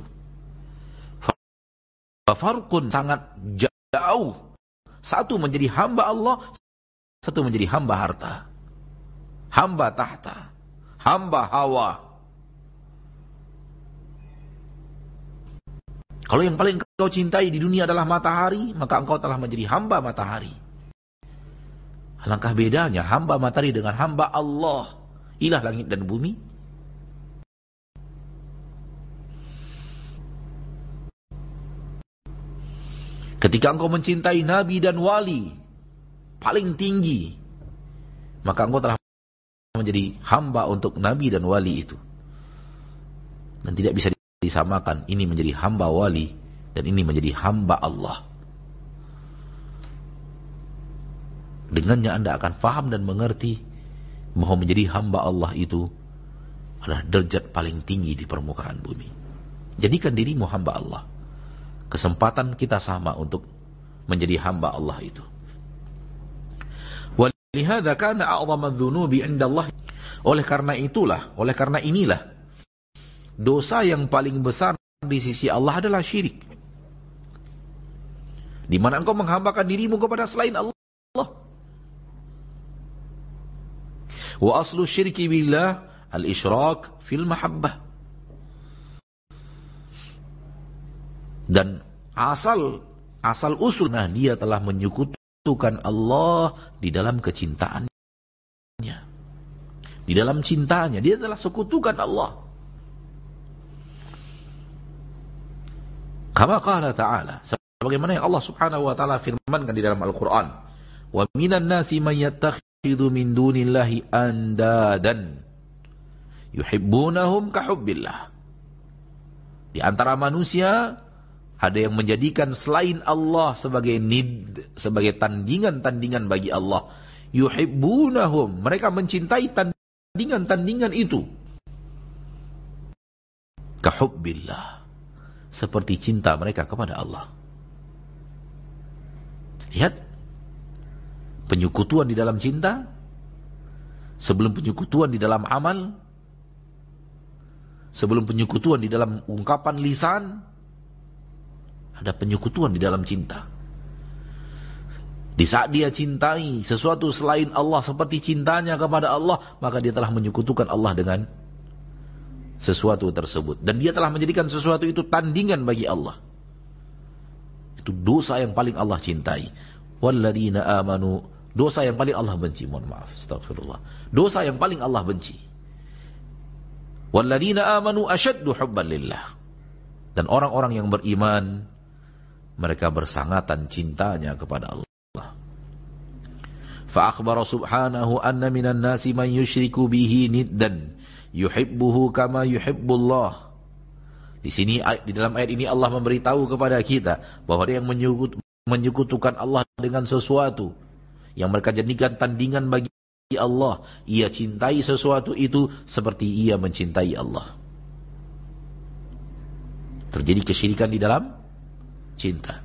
[SPEAKER 1] Farqun sangat jauh. Satu menjadi hamba Allah, satu menjadi hamba harta. Hamba tahta, hamba hawa. Kalau yang paling kau cintai di dunia adalah matahari, maka engkau telah menjadi hamba matahari. Alangkah bedanya hamba matahari dengan hamba Allah, ilah langit dan bumi. Ketika engkau mencintai nabi dan wali paling tinggi, maka engkau telah menjadi hamba untuk nabi dan wali itu. Dan tidak bisa disamakan, ini menjadi hamba wali dan ini menjadi hamba Allah. Dengannya Anda akan faham dan mengerti bahwa menjadi hamba Allah itu adalah derajat paling tinggi di permukaan bumi. Jadikan dirimu hamba Allah. Kesempatan kita sama untuk menjadi hamba Allah itu. Walihada kana a'dhamu adz-dzunubi 'inda Allah. Oleh karena inilah dosa yang paling besar di sisi Allah adalah syirik. Di mana engkau menghambakan dirimu kepada selain Allah. Wa aslu syirki billah al-isyrak fil mahabbah. Dan asal usulnya dia telah menyekutukan Allah di dalam kecintaannya. Di dalam cintanya dia telah sekutukan Allah. Kama qala ta'ala, sebagaimana yang Allah Subhanahu wa taala firmankan di dalam Al-Qur'an, wa minan nasi may yattakhidhu min dunillahi andadan yuhibbunahum ka hubbillah. Di antara manusia ada yang menjadikan selain Allah sebagai sebagai tandingan-tandingan bagi Allah. Yuhibbunahum, mereka mencintai tandingan-tandingan itu. Ka hubbillah, seperti cinta mereka kepada Allah. Lihat, penyekutuan di dalam cinta, sebelum penyekutuan di dalam amal, sebelum penyekutuan di dalam ungkapan lisan, ada penyekutuan di dalam cinta. Di saat dia cintai sesuatu selain Allah seperti cintanya kepada Allah, maka dia telah menyekutukan Allah dengan sesuatu tersebut. Dan dia telah menjadikan sesuatu itu tandingan bagi Allah. Itu dosa yang paling Allah cintai. Walladzina amanu, dosa yang paling Allah benci. Mohon maaf, astagfirullah. Dosa yang paling Allah benci. Walladzina amanu asyaddu hubban lillah. Dan orang-orang yang beriman, mereka bersangatan cintanya kepada Allah. Fa akhbara subhanahu anna minan nasi man yusyriku bihi niddan yuhibbuhu kama yuhibbullah. Di sini di dalam ayat ini Allah memberitahu kepada kita bahwa dia yang menyekutukan Allah dengan sesuatu yang mereka jadikan tandingan bagi Allah. Ia cintai sesuatu itu seperti ia mencintai Allah. Terjadi kesyirikan di dalam cinta.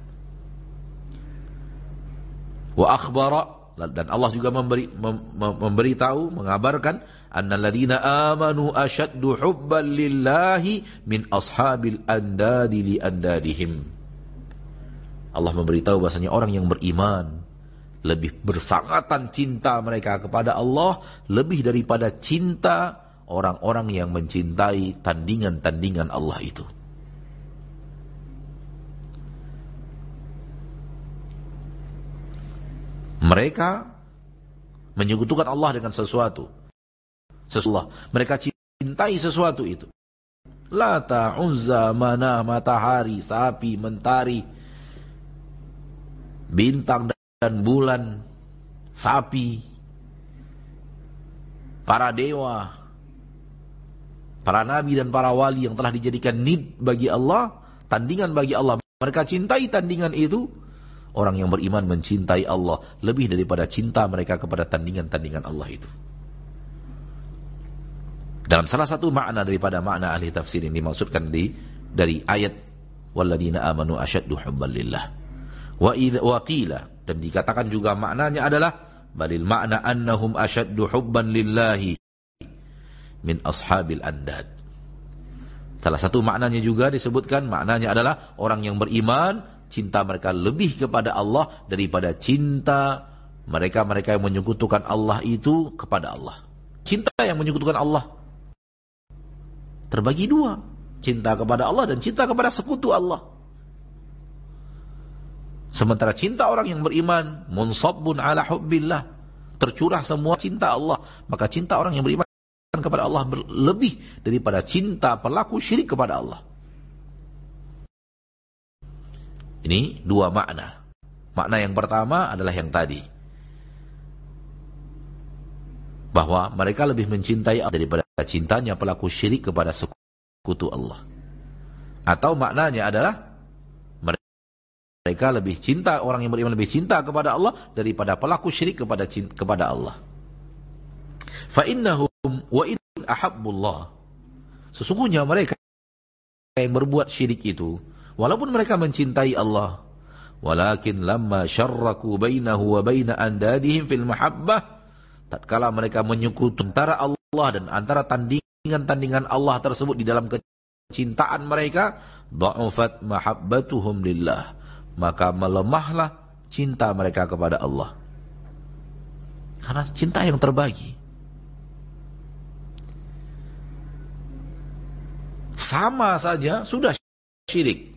[SPEAKER 1] Wa akhbara, dan Allah juga memberitahu, mengabarkan, annal ladzina amanu asyaddu hubban lillahi min ashabil andadi li andadihim. Allah memberitahu bahasanya orang yang beriman lebih bersangatan cinta mereka kepada Allah lebih daripada cinta orang-orang yang mencintai tandingan-tandingan Allah itu. Mereka menyekutukan Allah dengan sesuatu. Mereka cintai sesuatu itu. Lata, Uzza, Manah, matahari, sapi, mentari, bintang dan bulan, sapi, para dewa, para nabi dan para wali yang telah dijadikan nid bagi Allah, tandingan bagi Allah. Mereka cintai tandingan itu. Orang yang beriman mencintai Allah lebih daripada cinta mereka kepada tandingan-tandingan Allah itu. Dalam salah satu makna daripada makna ahli tafsir yang dimaksudkan dari ayat walladzina amanu asyaddu hubban lillah. Wa qila, dan dikatakan juga maknanya adalah balil makna annahum asyaddu hubban lillahi min ashabil andad. Salah satu maknanya juga disebutkan, maknanya adalah orang yang beriman cinta mereka lebih kepada Allah daripada cinta mereka yang menyekutukan Allah itu kepada Allah. Cinta yang menyekutukan Allah terbagi dua. Cinta kepada Allah dan cinta kepada sekutu Allah. Sementara cinta orang yang beriman munsabbun ala hubbillah, tercurah semua cinta Allah. Maka cinta orang yang beriman kepada Allah lebih daripada cinta pelaku syirik kepada Allah. Ini dua makna. Makna yang pertama adalah yang tadi, bahwa mereka lebih mencintai Allah daripada cintanya pelaku syirik kepada sekutu Allah. Atau maknanya adalah mereka lebih cinta, orang yang beriman lebih cinta kepada Allah daripada pelaku syirik kepada Allah. Fa innahum wa in ahabbullah, sesungguhnya mereka yang berbuat syirik itu, walaupun mereka mencintai Allah, walakin lamma syarraku bainahu wa baina andadihim fil mahabbah, tatkala mereka menyekutukan antara Allah dan antara tandingan-tandingan Allah tersebut di dalam kecintaan mereka, dha'ufat mahabbatuhum lillah, maka melemahlah cinta mereka kepada Allah. Karena cinta yang terbagi. Sama saja sudah syirik.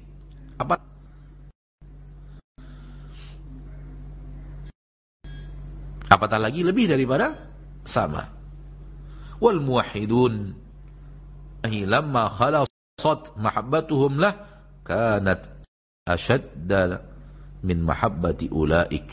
[SPEAKER 1] Apatah lagi lebih daripada sama. Wal muwahhidun lamma khalasat mahabbatuhum lah kanat ashadda min mahabbati ulaik.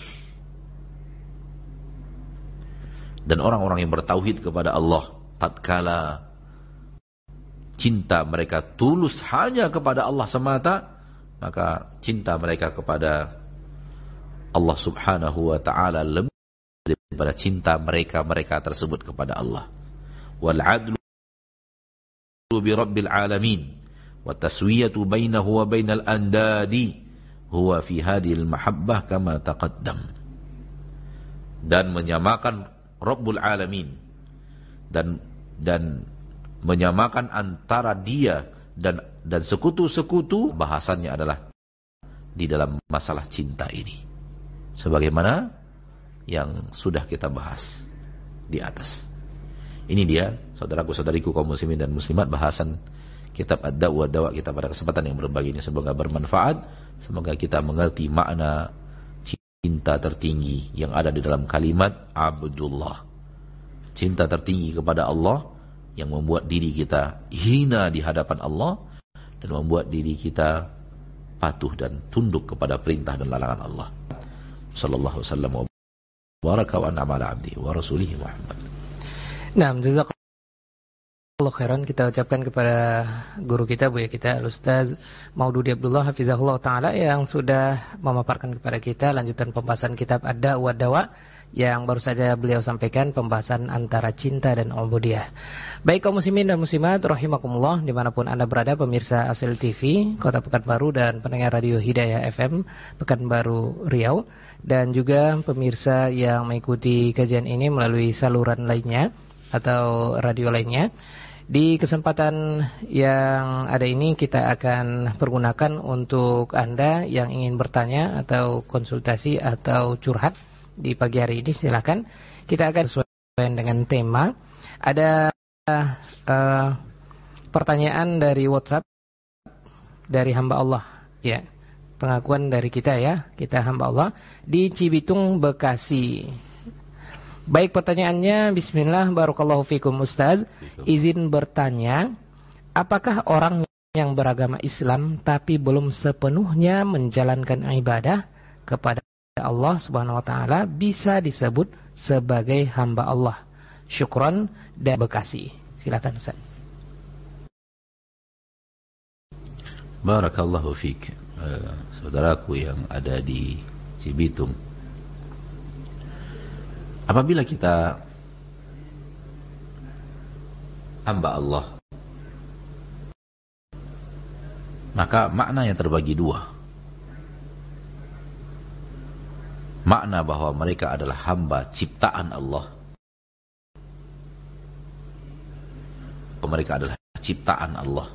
[SPEAKER 1] Dan orang-orang yang bertauhid kepada Allah, tatkala cinta mereka tulus hanya kepada Allah semata, maka cinta mereka kepada Allah subhanahu wa ta'ala lebih daripada cinta mereka tersebut kepada Allah. Wal adlu bi rabbil alamin wa taswiyatu bainahu wa bainal andadi huwa fi hadhil mahabbah kama taqaddam. Dan menyamakan Rabbul alamin dan menyamakan antara dia dan sekutu-sekutu, bahasannya adalah di dalam masalah cinta ini, sebagaimana yang sudah kita bahas di atas. Ini dia, saudaraku-saudariku kaum muslimin dan muslimat, bahasan kitab Ad-Da' wa Dawa kita pada kesempatan yang berbagi ini. Semoga bermanfaat, semoga kita mengerti makna cinta tertinggi yang ada di dalam kalimat Abdullah. Cinta tertinggi kepada Allah yang membuat diri kita hina di hadapan Allah dan membuat diri kita patuh dan tunduk kepada perintah dan larangan Allah. Sallallahu alaihi wasallam. baraka wa an'ama ala 'abdihi wa rasulihi Muhammad.
[SPEAKER 2] Nah, jazakallahu khairan kita ucapkan kepada guru kita, buya kita, Al-Ustaz Maududi Abdullah hafizahullah taala yang sudah memaparkan kepada kita lanjutan pembahasan kitab Ad-Da' wa Dawa yang baru saja beliau sampaikan, pembahasan antara cinta dan ubudiyah. Baik kaum muslimin dan muslimat rahimakumullah, dimanapun Anda berada, pemirsa Asil TV Kota Pekanbaru dan pendengar radio Hidayah FM Pekanbaru Riau, dan juga pemirsa yang mengikuti kajian ini melalui saluran lainnya atau radio lainnya. Di kesempatan yang ada ini kita akan pergunakan untuk Anda yang ingin bertanya atau konsultasi atau curhat di pagi hari ini, silakan. Kita akan sesuai dengan tema. Ada pertanyaan dari WhatsApp dari hamba Allah, ya. Pengakuan dari kita, ya. Kita hamba Allah di Cibitung, Bekasi. Baik, pertanyaannya, bismillah, barakallahu fikum Ustaz. Izin bertanya, apakah orang yang beragama Islam tapi belum sepenuhnya menjalankan ibadah kepada Allah Subhanahu wa taala bisa disebut sebagai hamba Allah? Syukron dari Bekasi. Silakan Ustaz.
[SPEAKER 1] Barakallahu fiik. Saudaraku yang ada di Cibitung, apabila kita hamba Allah, maka makna yang terbagi dua. Makna bahwa mereka adalah hamba ciptaan Allah. Mereka adalah ciptaan Allah.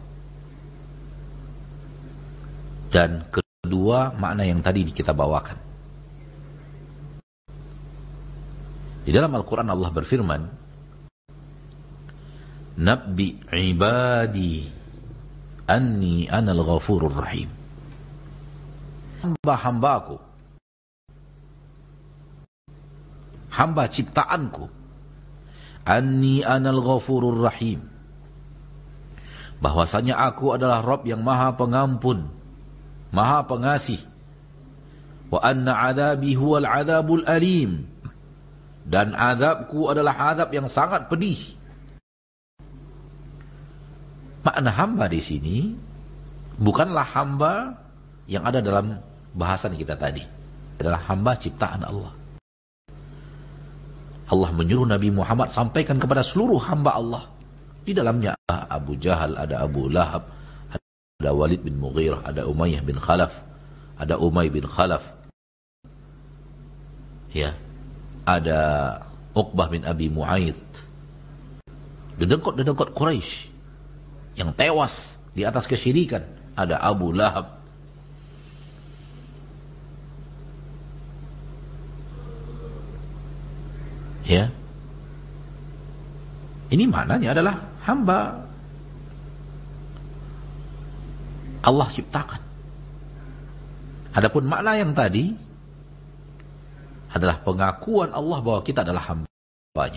[SPEAKER 1] Dan kedua, makna yang tadi kita bawakan. Di dalam Al-Quran Allah berfirman, Nabbi ibadi anni anal ghafurur rahim. Hamba-hambaku, hamba ciptaanku, anni anal ghafurur rahim, bahwasanya aku adalah Rabb yang maha pengampun, maha pengasih. Wa anna adabi huwal adabul alim, dan azabku adalah azab yang sangat pedih. Makna hamba di sini bukanlah hamba yang ada dalam bahasan kita tadi. Adalah hamba ciptaan Allah. Allah menyuruh Nabi Muhammad sampaikan kepada seluruh hamba Allah. Di dalamnya ada Abu Jahal, ada Abu Lahab, ada Walid bin Mughirah, ada Umayyah bin Khalaf, ada Umay bin Khalaf. Ya. Ada Uqbah bin Abi Mu'aid, dedengkot Quraisy yang tewas di atas kesyirikan. Ada Abu Lahab. Ya. Ini maknanya adalah hamba Allah ciptakan. Adapun makna yang tadi adalah pengakuan Allah bahwa kita adalah hamba-Nya.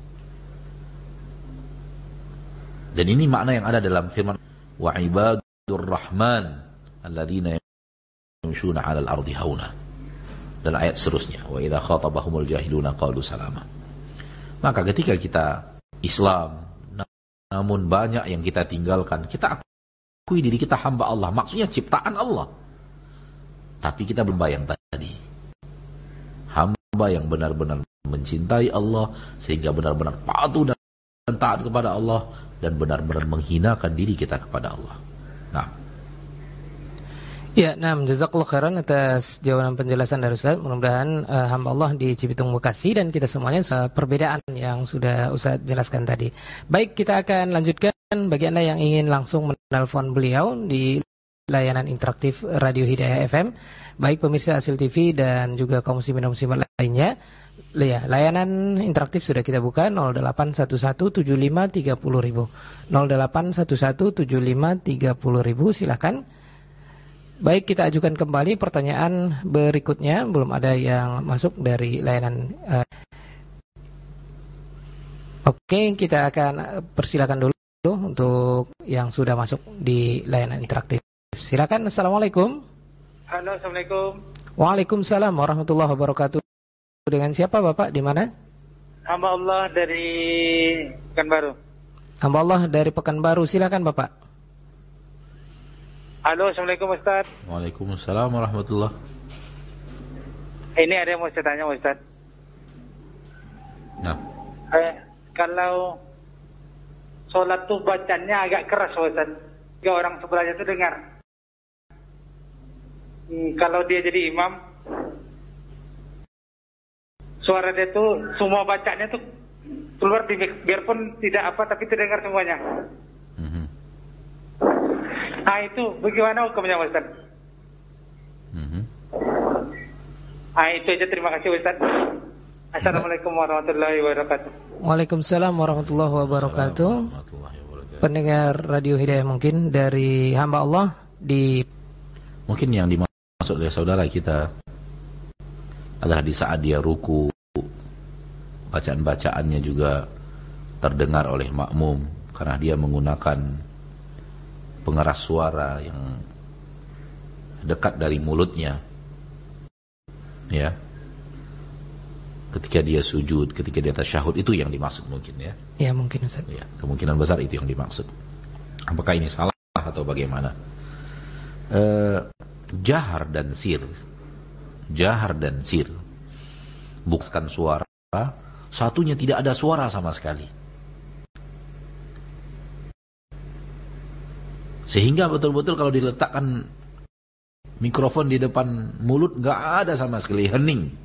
[SPEAKER 1] Dan ini makna yang ada dalam firman wa ibadur rahman alladzina yamshuna 'alal ardi hauna, dan ayat seterusnya wa idza khatabahumul jahiluna qalu salama. Maka ketika kita Islam namun banyak yang kita tinggalkan, kita akui diri kita hamba Allah, maksudnya ciptaan Allah. Tapi kita belum bayang tadi, hamba yang benar-benar mencintai Allah sehingga benar-benar patuh dan taat kepada Allah, dan benar-benar menghinakan diri kita kepada Allah. Nah.
[SPEAKER 2] Ya, jazakallahu khairan atas jawaban penjelasan dari Ustaz. Mudah-mudahan hamba Allah di Cibitung Bekasi dan kita semuanya perbedaan yang sudah Ustaz jelaskan tadi. Baik, kita akan lanjutkan bagi Anda yang ingin langsung menelpon beliau di layanan interaktif Radio Hidayah FM, baik pemirsa Asil TV dan juga kaum muslimin dan muslimat lainnya. Ya, layanan interaktif sudah kita buka 08117530.000, 08117530.000, silakan. Baik, kita ajukan kembali pertanyaan berikutnya. Belum ada yang masuk dari layanan. Oke, kita akan persilakan dulu untuk yang sudah masuk di layanan interaktif. Silakan. Assalamualaikum.
[SPEAKER 3] Halo, assalamualaikum.
[SPEAKER 2] Waalaikumsalam warahmatullahi wabarakatuh. Dengan siapa Bapak? Di mana?
[SPEAKER 3] Hamba Allah dari Pekanbaru.
[SPEAKER 2] Hamba Allah dari Pekanbaru. Silakan Bapak.
[SPEAKER 3] Halo, Assalamualaikum Ustaz.
[SPEAKER 1] Waalaikumsalam warahmatullahi.
[SPEAKER 3] Ini ada yang mau saya tanya Ustaz.
[SPEAKER 1] Nah,
[SPEAKER 3] kalau sholat tuh bacanya agak keras Ustaz. Jika orang sebelahnya tuh dengar. Kalau dia jadi imam, suara dia tuh semua bacanya tuh keluar di biarpun tidak apa tapi terdengar semuanya. Nah itu bagaimana hukumnya Ustaz? Nah itu aja, terima kasih Ustaz. Assalamualaikum warahmatullahi wabarakatuh.
[SPEAKER 2] Waalaikumsalam warahmatullahi wabarakatuh. Pendengar Radio Hidayah mungkin dari hamba Allah di...
[SPEAKER 1] Mungkin yang dimaksud oleh saudara kita adalah di saat dia ruku, bacaan-bacaannya juga terdengar oleh makmum karena dia menggunakan pengeras suara yang dekat dari mulutnya. Ya. Ketika dia sujud, ketika dia tasyahud, itu yang dimaksud mungkin ya.
[SPEAKER 2] Ya mungkin Ustaz.
[SPEAKER 1] Ya, kemungkinan besar itu yang dimaksud. Apakah ini salah atau bagaimana? Jahar dan sir, bukan suara, satunya tidak ada suara sama sekali. Sehingga betul-betul kalau diletakkan mikrofon di depan mulut nggak ada sama sekali, hening.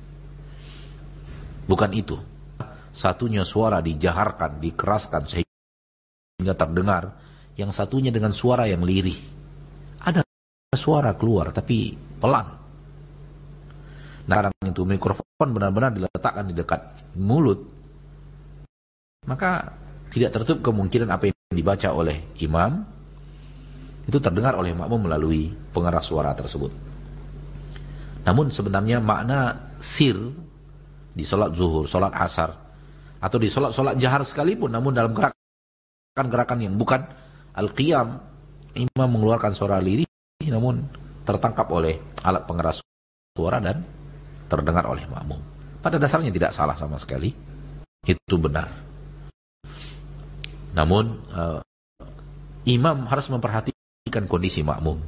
[SPEAKER 1] Bukan itu. Satunya suara dijaharkan, dikeraskan sehingga terdengar. Yang satunya dengan suara yang lirih. Ada suara keluar tapi pelan. Nah, sekarang itu mikrofon benar-benar diletakkan di dekat mulut, maka tidak tertutup kemungkinan apa yang dibaca oleh imam itu terdengar oleh makmum melalui pengeras suara tersebut. Namun sebenarnya makna sir di sholat zuhur, sholat asar, atau di sholat jahar sekalipun, namun dalam gerakan yang bukan al-qiyam, imam mengeluarkan suara lirih namun tertangkap oleh alat pengeras suara dan terdengar oleh makmum. Pada dasarnya tidak salah sama sekali, itu benar. Namun imam harus memperhatikan kondisi makmum.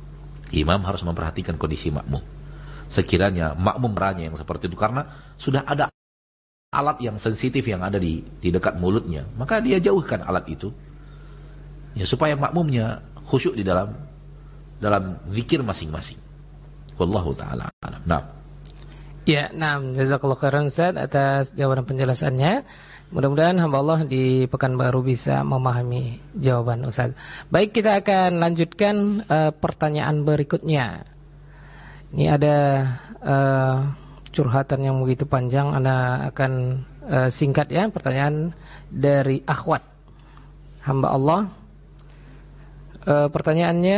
[SPEAKER 1] Sekiranya makmum meranya yang seperti itu karena sudah ada alat yang sensitif yang ada di dekat mulutnya, maka dia jauhkan alat itu ya, supaya makmumnya khusyuk di dalam zikir masing-masing. Wallahu taala alam. Nah.
[SPEAKER 2] Ya, jazakallahu khairan Ustaz atas jawaban penjelasannya. Mudah-mudahan hamba Allah di Pekanbaru bisa memahami jawaban Ustaz. Baik, kita akan lanjutkan pertanyaan berikutnya. Ini ada curhatan yang begitu panjang, Anda akan singkat ya. Pertanyaan dari akhwat hamba Allah. Pertanyaannya,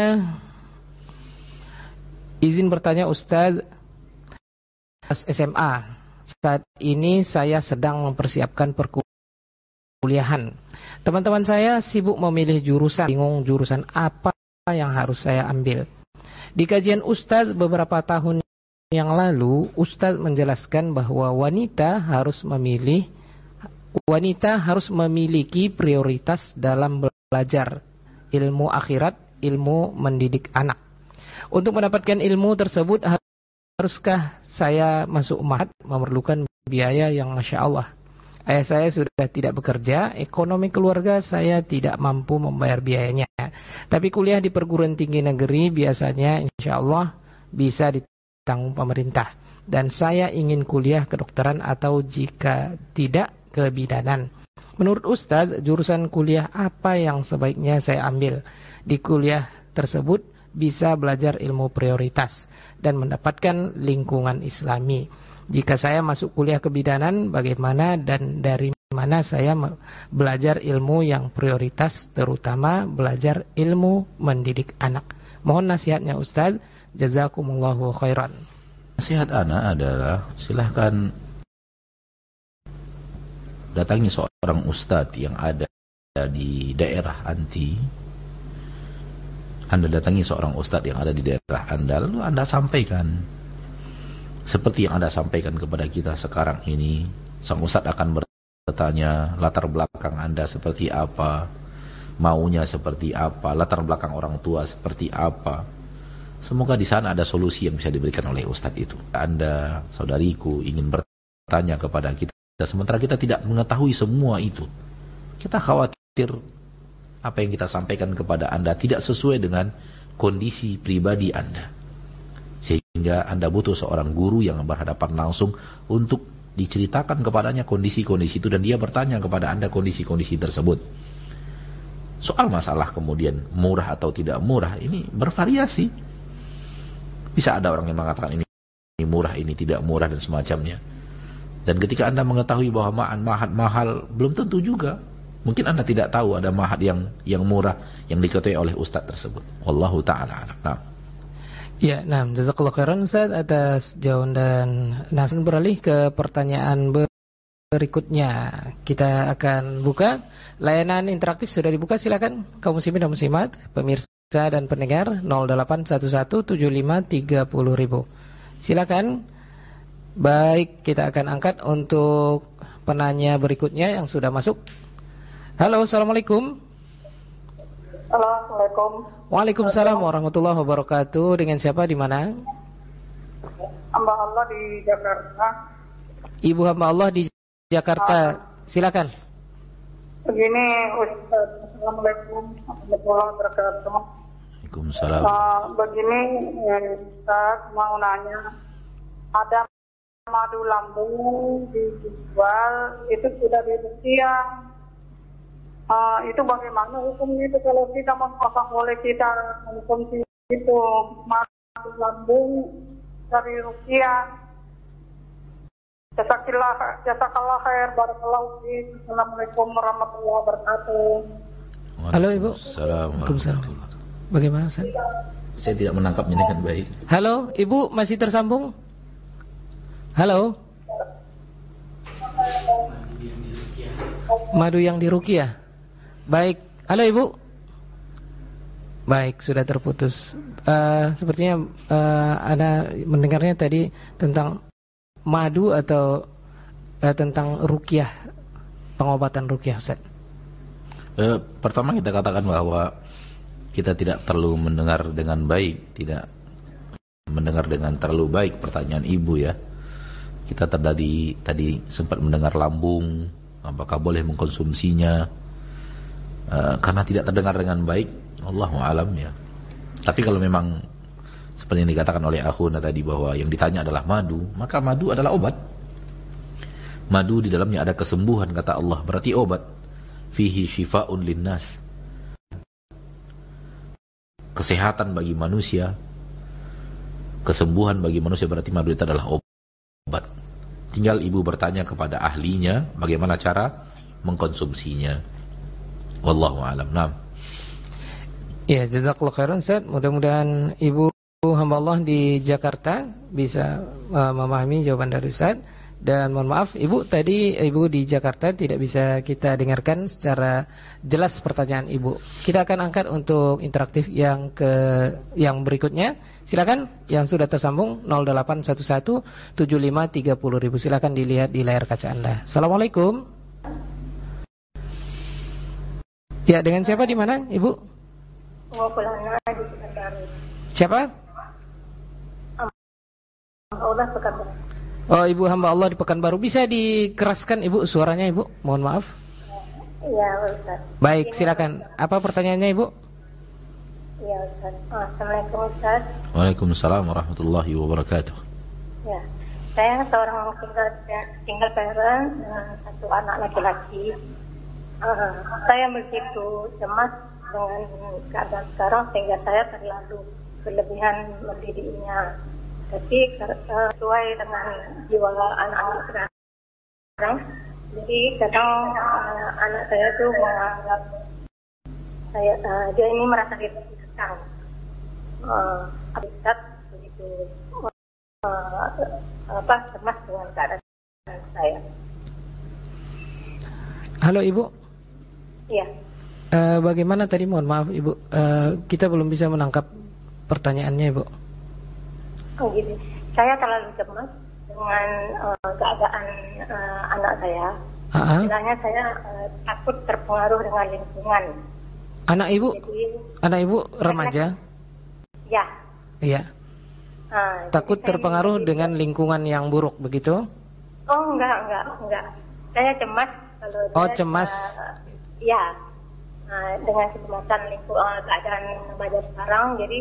[SPEAKER 2] izin bertanya Ustaz, SMA. Saat ini saya sedang mempersiapkan perkuliahan. Teman-teman saya sibuk memilih jurusan, bingung jurusan apa yang harus saya ambil. Di kajian Ustaz beberapa tahun yang lalu, Ustaz menjelaskan bahwa wanita harus memiliki prioritas dalam belajar ilmu akhirat, ilmu mendidik anak. Untuk mendapatkan ilmu tersebut, haruskah saya masuk ma'had memerlukan biaya yang Masya Allah? Ayah saya sudah tidak bekerja, ekonomi keluarga saya tidak mampu membayar biayanya. Tapi kuliah di perguruan tinggi negeri biasanya Insya Allah bisa ditanggung pemerintah. Dan saya ingin kuliah kedokteran atau jika tidak kebidanan. Menurut Ustaz, jurusan kuliah apa yang sebaiknya saya ambil? Di kuliah tersebut bisa belajar ilmu prioritas dan mendapatkan lingkungan Islami. Jika saya masuk kuliah kebidanan, bagaimana dan dari mana saya belajar ilmu yang prioritas, terutama belajar ilmu mendidik anak? Mohon nasihatnya Ustaz. Jazakumullahu khairan.
[SPEAKER 1] Nasihat anak adalah silahkan datangi seorang ustadz yang ada di daerah anti. Anda datangi seorang ustadz yang ada di daerah Anda, lalu Anda sampaikan Seperti yang Anda sampaikan kepada kita sekarang ini, sang Ustadz akan bertanya latar belakang Anda seperti apa, maunya seperti apa, latar belakang orang tua seperti apa. Semoga di sana ada solusi yang bisa diberikan oleh Ustadz itu. Anda, saudariku, ingin bertanya kepada kita, sementara kita tidak mengetahui semua itu. Kita khawatir apa yang kita sampaikan kepada Anda tidak sesuai dengan kondisi pribadi Anda. Sehingga Anda butuh seorang guru yang berhadapan langsung untuk diceritakan kepadanya kondisi-kondisi itu, dan dia bertanya kepada Anda kondisi-kondisi tersebut. Soal masalah kemudian murah atau tidak murah, ini bervariasi. Bisa ada orang yang mengatakan ini murah, ini tidak murah, dan semacamnya. Dan ketika Anda mengetahui bahwa mahat mahal, belum tentu juga. Mungkin Anda tidak tahu ada mahat yang murah yang diketahui oleh ustadz tersebut. Wallahu ta'ala a'lam. Nah.
[SPEAKER 2] Ya, nah, jazakallahu khairan Ustaz atas jawaban, dan Nasan beralih ke pertanyaan berikutnya. Kita akan buka layanan interaktif, sudah dibuka, silakan kaum muslimin dan muslimat, pemirsa dan pendengar 08117530.000. Silakan. Baik, kita akan angkat untuk penanya berikutnya yang sudah masuk. Halo, assalamualaikum.
[SPEAKER 4] Halo, assalamualaikum.
[SPEAKER 2] Waalaikumsalam warahmatullahi wabarakatuh. Dengan siapa, di mana?
[SPEAKER 4] Hamba Allah di Jakarta.
[SPEAKER 2] Ibu hamba Allah di Jakarta. Silakan.
[SPEAKER 4] Begini, Ustaz. Assalamualaikum warahmatullahi wabarakatuh.
[SPEAKER 1] Waalaikumsalam.
[SPEAKER 4] Begini, Ustaz mau nanya, ada madu lambung dijual, itu sudah diruqyah. Itu bagaimana hukumnya itu kalau kita apakah boleh kita mengkonsumsi itu madu lambung dari ruqyah? Jazakallah khair, barakallahu fiik. Assalamualaikum warahmatullahi wabarakatuh.
[SPEAKER 2] Halo Ibu.
[SPEAKER 1] Waalaikumsalam.
[SPEAKER 2] Bagaimana Ustaz?
[SPEAKER 1] Saya tidak menangkapnya dengan baik.
[SPEAKER 2] Halo, Ibu masih tersambung? Halo. Madu yang diruqyah. Baik, halo Ibu. Baik, sudah terputus. Sepertinya Anda mendengarnya tadi tentang madu atau tentang ruqyah, pengobatan ruqyah, Ustaz.
[SPEAKER 1] Pertama kita katakan bahwa kita tidak perlu mendengar dengan baik, tidak mendengar dengan terlalu baik pertanyaan Ibu ya. Kita tadi sempat mendengar lambung, apakah boleh mengkonsumsinya? Karena tidak terdengar dengan baik, Allahu a'lam ya. Tapi kalau memang seperti yang dikatakan oleh akhuna tadi bahwa yang ditanya adalah madu, maka madu adalah obat. Madu di dalamnya ada kesembuhan kata Allah, berarti obat. Fihi syifa'un linnas. Kesehatan bagi manusia, kesembuhan bagi manusia, berarti madu itu adalah obat. Tinggal ibu bertanya kepada ahlinya bagaimana cara mengkonsumsinya. Wallahu a'lam. Naam.
[SPEAKER 2] Ya, jazakallahu khairan Ustaz. Mudah-mudahan Ibu hamba Allah di Jakarta bisa memahami jawaban dari Ustaz. Dan mohon maaf Ibu, tadi Ibu di Jakarta tidak bisa kita dengarkan secara jelas pertanyaan Ibu. Kita akan angkat untuk interaktif yang berikutnya. Silakan yang sudah tersambung 08117530.000. Silakan dilihat di layar kaca Anda. Assalamualaikum. Ya, dengan siapa di mana, Ibu?
[SPEAKER 4] Maulana di Pekanbaru.
[SPEAKER 2] Siapa?
[SPEAKER 4] Allah Pekanbaru.
[SPEAKER 2] Oh, Ibu hamba Allah di Pekanbaru. Bisa dikeraskan Ibu suaranya, Ibu? Mohon maaf.
[SPEAKER 4] Iya, Ustaz.
[SPEAKER 2] Baik, silakan. Apa pertanyaannya, Ibu?
[SPEAKER 4] Iya, Ustaz. Assalamualaikum, Ustaz.
[SPEAKER 1] Waalaikumsalam warahmatullahi wabarakatuh.
[SPEAKER 4] Ya, saya seorang single parent dengan satu anak laki-laki. Saya begitu cemas dengan keadaan sekarang sehingga saya terlalu berlebihan mendidiknya. Tapi sesuai dengan jiwa anak-anak sekarang, jadi kadang anak saya tuh menganggap dia ini merasa dikekang. Habitat begitu cemas dengan keadaan saya.
[SPEAKER 2] Halo Ibu.
[SPEAKER 4] Iya.
[SPEAKER 2] Bagaimana tadi, mohon maaf Ibu, kita belum bisa menangkap pertanyaannya Ibu.
[SPEAKER 4] Oh gitu. Saya terlalu cemas dengan keadaan anak saya. Sebenarnya saya takut terpengaruh dengan lingkungan.
[SPEAKER 2] Anak ibu?
[SPEAKER 4] Jadi,
[SPEAKER 2] anak ibu remaja?
[SPEAKER 4] Ya.
[SPEAKER 2] Iya. Takut terpengaruh dengan lingkungan yang buruk, begitu?
[SPEAKER 4] Oh, enggak. Saya cemas kalau
[SPEAKER 2] cemas.
[SPEAKER 4] Ya. Dengan kecemasan lingkungan keadaan remaja sekarang, jadi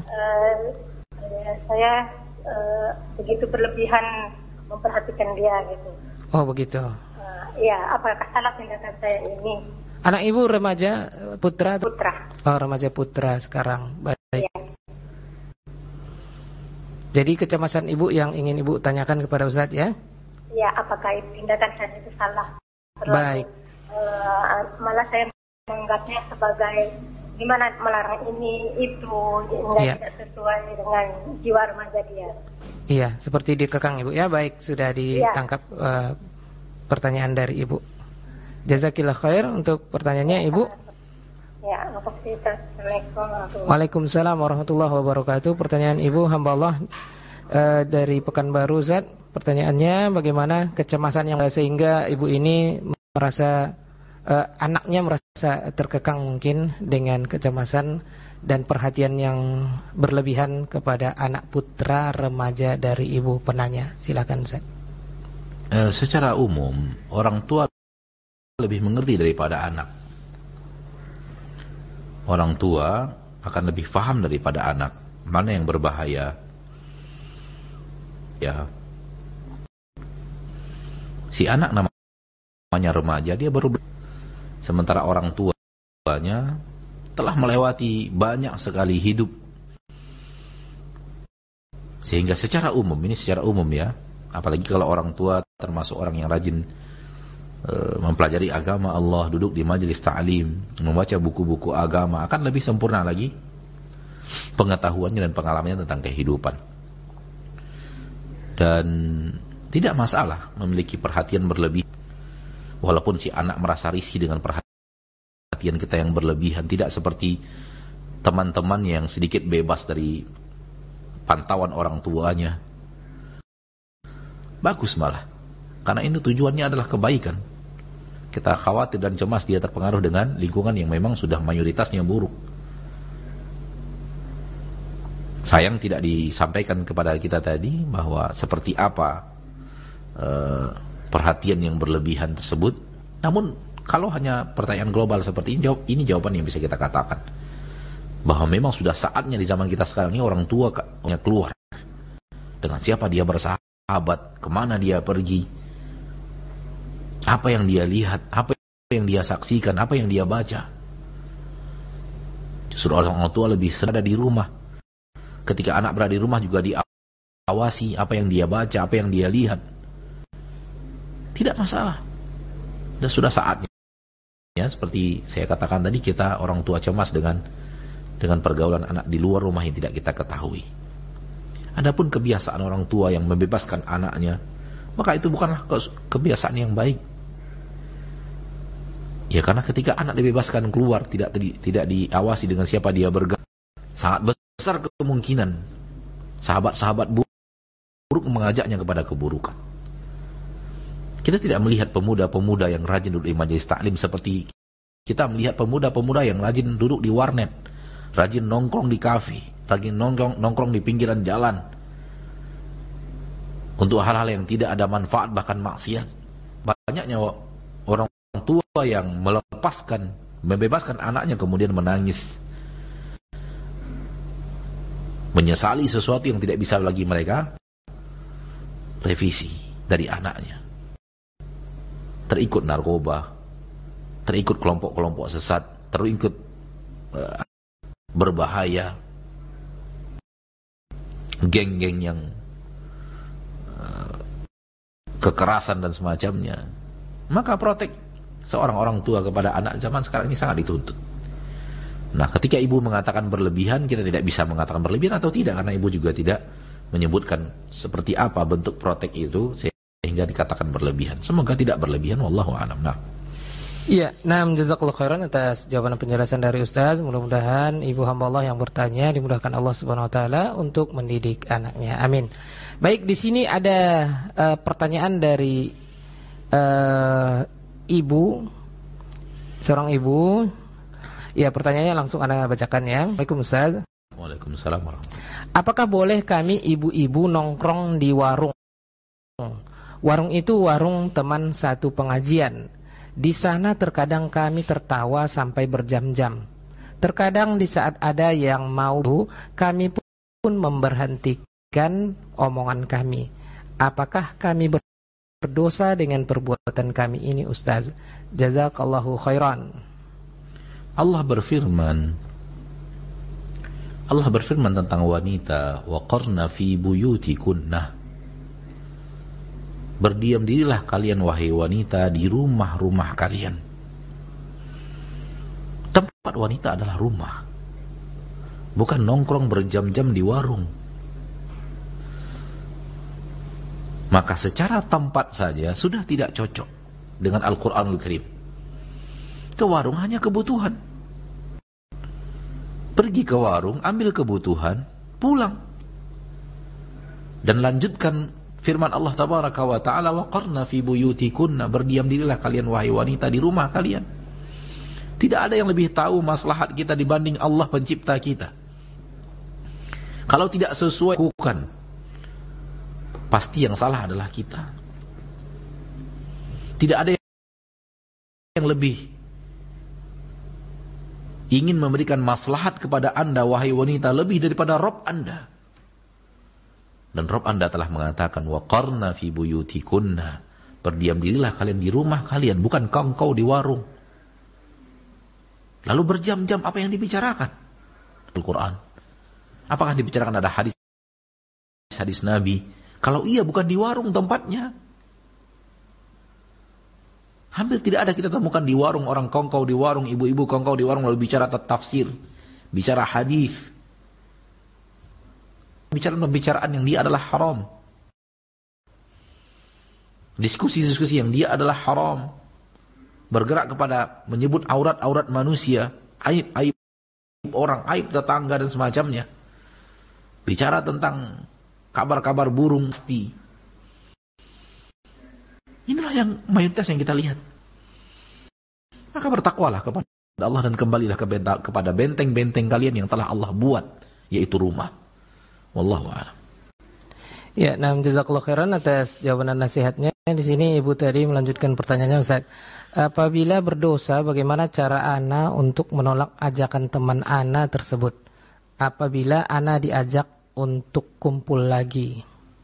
[SPEAKER 4] saya begitu berlebihan memperhatikan dia gitu.
[SPEAKER 2] Oh, begitu.
[SPEAKER 4] Ya, apakah salah tindakan saya ini?
[SPEAKER 2] Anak ibu remaja putra?
[SPEAKER 4] Putra.
[SPEAKER 2] Oh, remaja putra sekarang. Baik.
[SPEAKER 4] Ya.
[SPEAKER 2] Jadi kecemasan ibu yang ingin ibu tanyakan kepada Ustadz ya?
[SPEAKER 4] Ya, apakah tindakan saya itu salah?
[SPEAKER 2] Baik.
[SPEAKER 4] Malah saya menganggapnya sebagai gimana melarang ini itu tidak sesuai dengan jiwa remaja dia. Iya,
[SPEAKER 2] seperti dikekang ibu ya. Baik, sudah ditangkap pertanyaan dari ibu. Jazakillah khair untuk pertanyaannya ibu.
[SPEAKER 4] Ya, makasih. Assalamualaikum warahmatullahi wabarakatuh.
[SPEAKER 2] Waalaikumsalam warahmatullahi wabarakatuh. Pertanyaan ibu hamba Allah dari Pekanbaru Ustaz. Pertanyaannya, bagaimana kecemasan yang sehingga ibu ini merasa anaknya merasa terkekang mungkin dengan kecemasan dan perhatian yang berlebihan kepada anak putra remaja dari ibu penanya. Silakan Ustaz.
[SPEAKER 1] Secara umum orang tua lebih mengerti daripada anak. Orang tua akan lebih paham daripada anak mana yang berbahaya. Ya. Si anak namanya remaja, dia baru sementara orang tuanya telah melewati banyak sekali hidup. Sehingga secara umum, ini secara umum ya, apalagi kalau orang tua termasuk orang yang rajin mempelajari agama Allah, duduk di majelis ta'lim, membaca buku-buku agama, akan lebih sempurna lagi pengetahuannya dan pengalamannya tentang kehidupan. Dan tidak masalah memiliki perhatian berlebih. Walaupun si anak merasa risih dengan perhatian kita yang berlebihan, tidak seperti teman-teman yang sedikit bebas dari pantauan orang tuanya. Bagus malah, karena ini tujuannya adalah kebaikan. Kita khawatir dan cemas dia terpengaruh dengan lingkungan yang memang sudah mayoritasnya buruk. Sayang tidak disampaikan kepada kita tadi bahwa seperti apa perhatian yang berlebihan tersebut. Namun kalau hanya pertanyaan global seperti ini jawaban yang bisa kita katakan bahwa memang sudah saatnya di zaman kita sekarang ini orang tua keluar dengan siapa dia bersahabat, kemana dia pergi, apa yang dia lihat, apa yang dia saksikan, apa yang dia baca. Justru orang tua lebih sering ada di rumah. Ketika anak berada di rumah juga diawasi apa yang dia baca, apa yang dia lihat. Tidak masalah. Dan sudah saatnya. Ya, seperti saya katakan tadi, kita orang tua cemas dengan pergaulan anak di luar rumah yang tidak kita ketahui. Adapun kebiasaan orang tua yang membebaskan anaknya, maka itu bukanlah kebiasaan yang baik. Ya, karena ketika anak dibebaskan keluar, tidak diawasi dengan siapa dia bergaul, sangat besar kemungkinan sahabat-sahabat buruk mengajaknya kepada keburukan. Kita tidak melihat pemuda-pemuda yang rajin duduk di majelis taklim seperti kita melihat pemuda-pemuda yang rajin duduk di warnet, rajin nongkrong di kafe, rajin nongkrong di pinggiran jalan untuk hal-hal yang tidak ada manfaat bahkan maksiat. Banyaknya orang tua yang membebaskan anaknya kemudian menangis, menyesali sesuatu yang tidak bisa lagi mereka revisi dari anaknya. Terikut narkoba, terikut kelompok-kelompok sesat, terikut berbahaya, geng-geng yang kekerasan dan semacamnya. Maka protek seorang orang tua kepada anak zaman sekarang ini sangat dituntut. Nah, ketika ibu mengatakan berlebihan, kita tidak bisa mengatakan berlebihan atau tidak, karena ibu juga tidak menyebutkan seperti apa bentuk protek itu sehingga dikatakan berlebihan. Semoga tidak berlebihan, wallahu a'lam. Nah,
[SPEAKER 2] Iya, jazakallahu khairan atas jawaban dan penjelasan dari Ustaz. Mudah-mudahan ibu hamba Allah yang bertanya dimudahkan Allah Subhanahu wa taala untuk mendidik anaknya. Amin. Baik, di sini ada pertanyaan dari ibu, seorang ibu. Ya, pertanyaannya langsung Anda bacakan ya. Assalamualaikum Ustaz.
[SPEAKER 1] Waalaikumsalam warahmatullahi.
[SPEAKER 2] Apakah boleh kami ibu-ibu nongkrong di warung? Warung itu warung teman satu pengajian. Di sana terkadang kami tertawa sampai berjam-jam. Terkadang di saat ada yang mau, kami pun memberhentikan omongan kami. Apakah kami berdosa dengan perbuatan kami ini, Ustaz? Jazakallahu khairan.
[SPEAKER 1] Allah berfirman tentang wanita, waqarna fi buyutikunna. Berdiam dirilah kalian wahai wanita di rumah-rumah kalian. Tempat wanita adalah rumah, bukan nongkrong berjam-jam di warung. Maka secara tempat saja sudah tidak cocok dengan Al-Quranul Karim. Ke warung hanya kebutuhan. Pergi ke warung, ambil kebutuhan, pulang. Dan lanjutkan firman Allah tabaraka wa ta'ala, waqarna fi buyutikunna. Berdiam dirilah kalian wahai wanita di rumah kalian. Tidak ada yang lebih tahu maslahat kita dibanding Allah pencipta kita. Kalau tidak sesuai lakukan, pasti yang salah adalah kita. Tidak ada yang lebih ingin memberikan maslahat kepada Anda wahai wanita lebih daripada Rabb Anda. Dan Rabb Anda telah mengatakan, waqarna fi buyutikunna. Berdiam dirilah kalian di rumah kalian, bukan kau di warung. Lalu berjam-jam apa yang dibicarakan? Al-Quran. Apakah dibicarakan ada hadis Nabi? Kalau iya, bukan di warung tempatnya. Hampir tidak ada kita temukan di warung, orang kongkau di warung, ibu-ibu kongkau di warung lalu bicara tafsir, bicara hadis. Pembicaraan yang dia adalah haram. Diskusi-diskusi yang dia adalah haram. Bergerak kepada menyebut aurat-aurat manusia, aib-aib orang, aib tetangga dan semacamnya. Bicara tentang kabar-kabar burung pasti. Inilah yang mayoritas yang kita lihat. Maka bertakwalah kepada Allah dan kembalilah kepada benteng-benteng kalian yang telah Allah buat, yaitu rumah. Wallahu a'lam.
[SPEAKER 2] Ya, jazakallahu khairan atas jawaban dan nasihatnya. Di sini ibu tadi melanjutkan pertanyaannya, Ustaz. Apabila berdosa, bagaimana cara ana untuk menolak ajakan teman ana tersebut? Apabila ana diajak untuk kumpul lagi.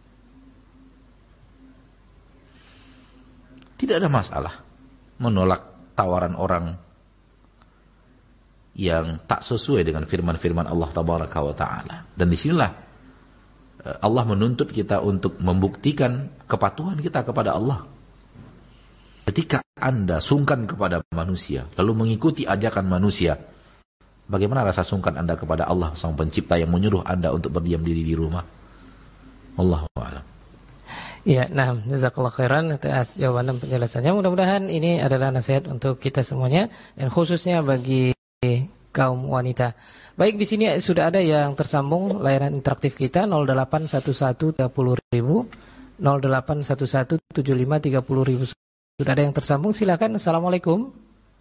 [SPEAKER 1] Tidak ada masalah menolak tawaran orang yang tak sesuai dengan firman-firman Allah tabaraka wa ta'ala. Dan disinilah Allah menuntut kita untuk membuktikan kepatuhan kita kepada Allah. Ketika Anda sungkan kepada manusia, lalu mengikuti ajakan manusia, bagaimana rasa sungkan Anda kepada Allah, Sang Pencipta yang menyuruh Anda untuk berdiam diri di rumah? Wallahu a'lam.
[SPEAKER 2] Ya, jazakallahu khairan atas jawaban dan penjelasannya. Mudah-mudahan ini adalah nasihat untuk kita semuanya dan khususnya bagi kaum wanita. Baik, di sini sudah ada yang tersambung layanan interaktif kita 0811 30.000, 0811 75 30.000. Sudah ada yang tersambung, silakan. Assalamualaikum.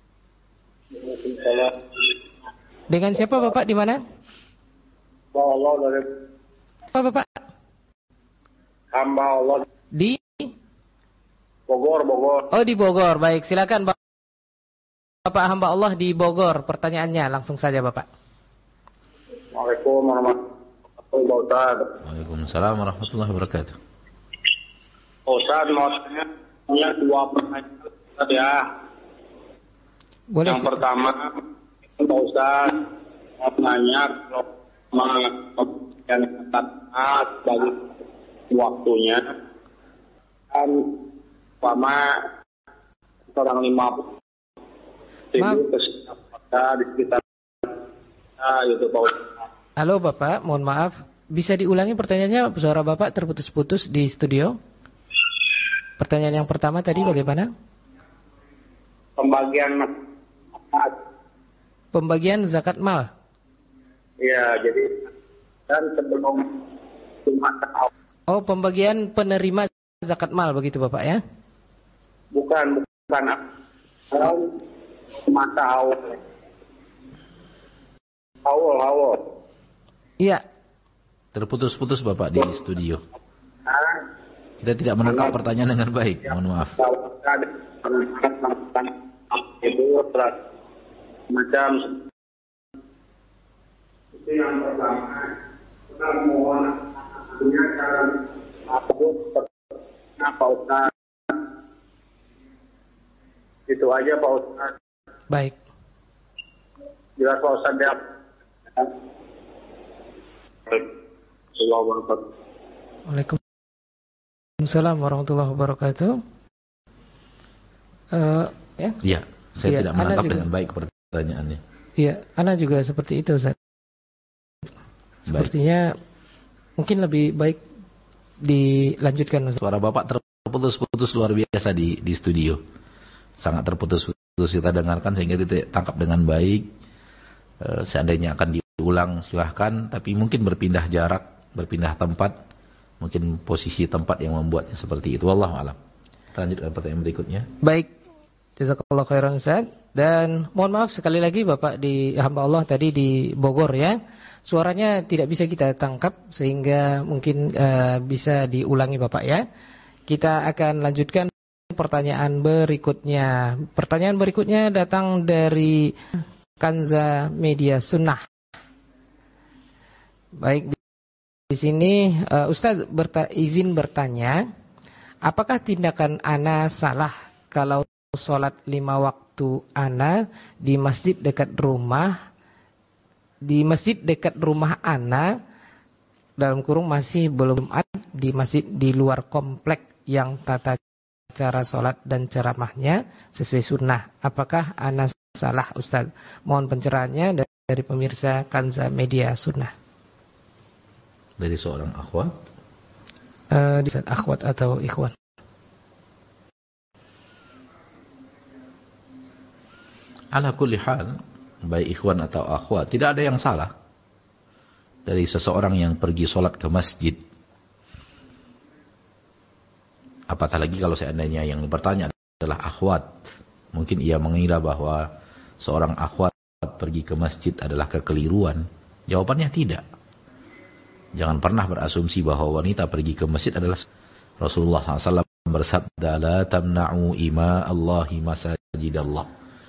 [SPEAKER 2] Dengan siapa Bapak, di mana?
[SPEAKER 5] Allah dari
[SPEAKER 2] Apa Bapak?
[SPEAKER 5] hamba Allah
[SPEAKER 2] Di
[SPEAKER 5] Bogor.
[SPEAKER 2] Oh, di Bogor. Baik, silakan Bapak hamba Allah di Bogor. Pertanyaannya langsung saja Bapak.
[SPEAKER 5] Assalamualaikum warahmatullahi wabarakatuh.
[SPEAKER 1] Waalaikumsalam warahmatullahi wabarakatuh.
[SPEAKER 5] Ustaz, mau tanya dua pertanyaan ya.
[SPEAKER 2] Boleh.
[SPEAKER 5] Yang pertama, Pak Ustaz mau nanya kalau yang ketat bagi waktunya kan sama orang 50.000 di sekitar itu Pak Ustaz.
[SPEAKER 2] Halo Bapak, mohon maaf, bisa diulangi pertanyaannya? Suara Bapak terputus-putus di studio. Pertanyaan yang pertama tadi bagaimana?
[SPEAKER 5] pembagian zakat.
[SPEAKER 2] Pembagian zakat mal.
[SPEAKER 5] Ya, jadi dan sebelum Jumat awal.
[SPEAKER 2] Oh, pembagian penerima zakat mal begitu Bapak ya?
[SPEAKER 5] Bukan masa awal. Awal.
[SPEAKER 2] Iya.
[SPEAKER 1] Terputus-putus Bapak di studio. Kita tidak menangkap pertanyaan dengan baik. Mohon maaf.
[SPEAKER 5] Itu macam itu yang pertama. Kita mohon punya cara apa Ustaz? Itu aja Pak Ustaz.
[SPEAKER 2] Baik.
[SPEAKER 5] Jelas Pak Ustaz ya.
[SPEAKER 2] Waalaikumsalam warahmatullahi wabarakatuh.
[SPEAKER 1] Ya, saya tidak menangkap dengan baik pertanyaannya.
[SPEAKER 2] Iya, ana juga seperti itu, Ustaz. Sepertinya mungkin lebih baik dilanjutkan, Ustaz.
[SPEAKER 1] Suara Bapak terputus-putus luar biasa di studio. Sangat terputus-putus kita dengarkan sehingga tidak tangkap dengan baik. Seandainya akan diulang silahkan, tapi mungkin berpindah jarak, berpindah tempat, mungkin posisi tempat yang membuatnya seperti itu. Wallahu a'lam. Kita lanjutkan pertanyaan berikutnya.
[SPEAKER 2] Baik, jazakallahu khairan Ustaz. Dan mohon maaf sekali lagi Bapak di hamba Allah tadi di Bogor ya. Suaranya tidak bisa kita tangkap sehingga mungkin bisa diulangi Bapak ya. Kita akan lanjutkan pertanyaan berikutnya. Pertanyaan berikutnya datang dari Kanza Media Sunnah. Baik, di sini Ustaz izin bertanya, apakah tindakan ana salah kalau sholat 5 waktu ana di masjid dekat rumah ana dalam kurung masih belum ada di masjid di luar komplek yang tata cara sholat dan ceramahnya sesuai sunnah. Apakah ana salah Ustaz? Mohon pencerahannya dari pemirsa Kanza Media Sunnah.
[SPEAKER 1] Dari seorang akhwat?
[SPEAKER 2] Akhwat atau ikhwan?
[SPEAKER 1] Ala kulli hal, baik ikhwan atau akhwat, tidak ada yang salah dari seseorang yang pergi sholat ke masjid. Apatah lagi kalau seandainya yang bertanya adalah akhwat. Mungkin ia mengira bahwa seorang akhwat pergi ke masjid adalah kekeliruan. Jawabannya tidak. Jangan pernah berasumsi bahwa wanita pergi ke masjid adalah Rasulullah SAW bersabda, la tamna'u ima Allahi masajidallah.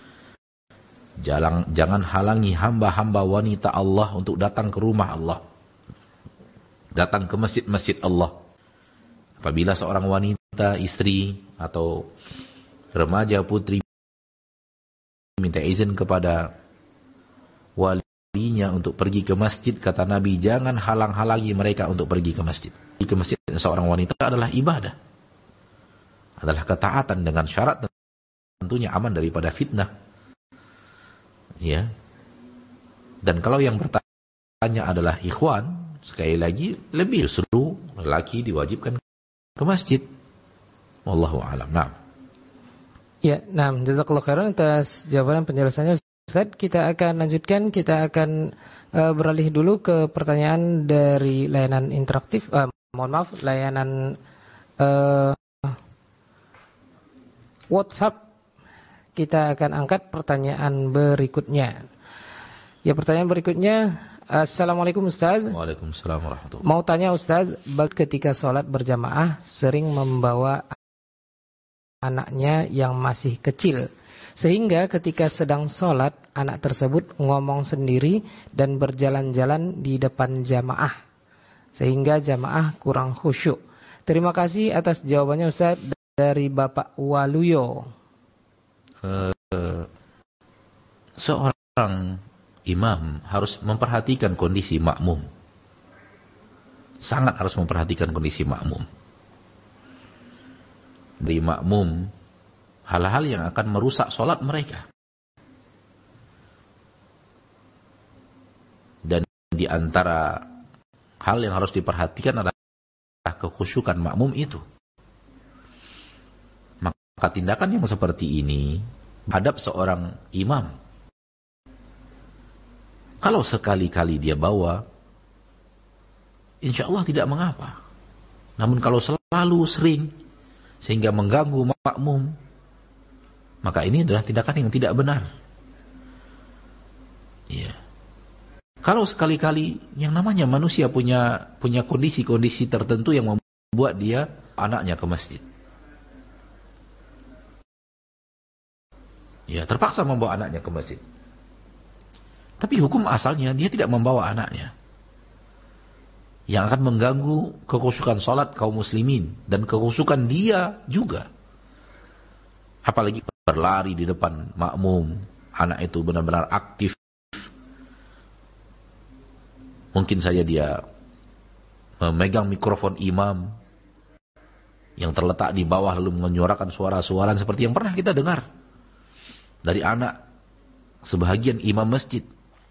[SPEAKER 1] Jangan halangi hamba-hamba wanita Allah untuk datang ke rumah Allah. Datang ke masjid-masjid Allah. Apabila seorang wanita, istri atau remaja putri minta izin kepada walinya untuk pergi ke masjid, kata Nabi, jangan halang-halangi mereka untuk pergi ke masjid. Pergi ke masjid seorang wanita adalah ibadah. Adalah ketaatan dengan syarat tentunya aman daripada fitnah. Ya. Dan kalau yang bertanya adalah ikhwan, sekali lagi lebih justru lelaki diwajibkan ke masjid. Wallahu a'lam. Nah.
[SPEAKER 2] Ya, jazakallahu khairan atas jawaban penjelasannya Ustaz. Kita akan lanjutkan, kita akan beralih dulu ke pertanyaan dari layanan interaktif, layanan WhatsApp. Kita akan angkat pertanyaan berikutnya. Ya, pertanyaan berikutnya, Assalamualaikum Ustaz.
[SPEAKER 1] Waalaikumsalam warahmatullahi wabarakatuh.
[SPEAKER 2] Mau tanya Ustaz, ketika sholat berjamaah sering membawa anaknya yang masih kecil, sehingga ketika sedang sholat anak tersebut ngomong sendiri dan berjalan-jalan di depan jamaah, sehingga jamaah kurang khusyuk. Terima kasih atas jawabannya Ustaz, dari Bapak Waluyo.
[SPEAKER 1] Seorang imam harus memperhatikan kondisi makmum. Sangat harus memperhatikan kondisi makmum. Di makmum, hal-hal yang akan merusak sholat mereka. Dan di antara hal yang harus diperhatikan adalah kekhusyukan makmum itu. Maka tindakan yang seperti ini hadap seorang imam. Kalau sekali-kali dia bawa, insya Allah tidak mengapa. Namun kalau selalu sering, sehingga mengganggu makmum, maka ini adalah tindakan yang tidak benar. Ya. Kalau sekali-kali, yang namanya manusia punya kondisi-kondisi tertentu yang membuat dia anaknya ke masjid. Ya, terpaksa membawa anaknya ke masjid. Tapi hukum asalnya dia tidak membawa anaknya. Yang akan mengganggu kekhusyukan salat kaum muslimin dan kekhusyukan dia juga. Apalagi berlari di depan makmum, anak itu benar-benar aktif. Mungkin saja dia memegang mikrofon imam yang terletak di bawah lalu menyuarakan suara-suara seperti yang pernah kita dengar dari anak sebahagian imam masjid.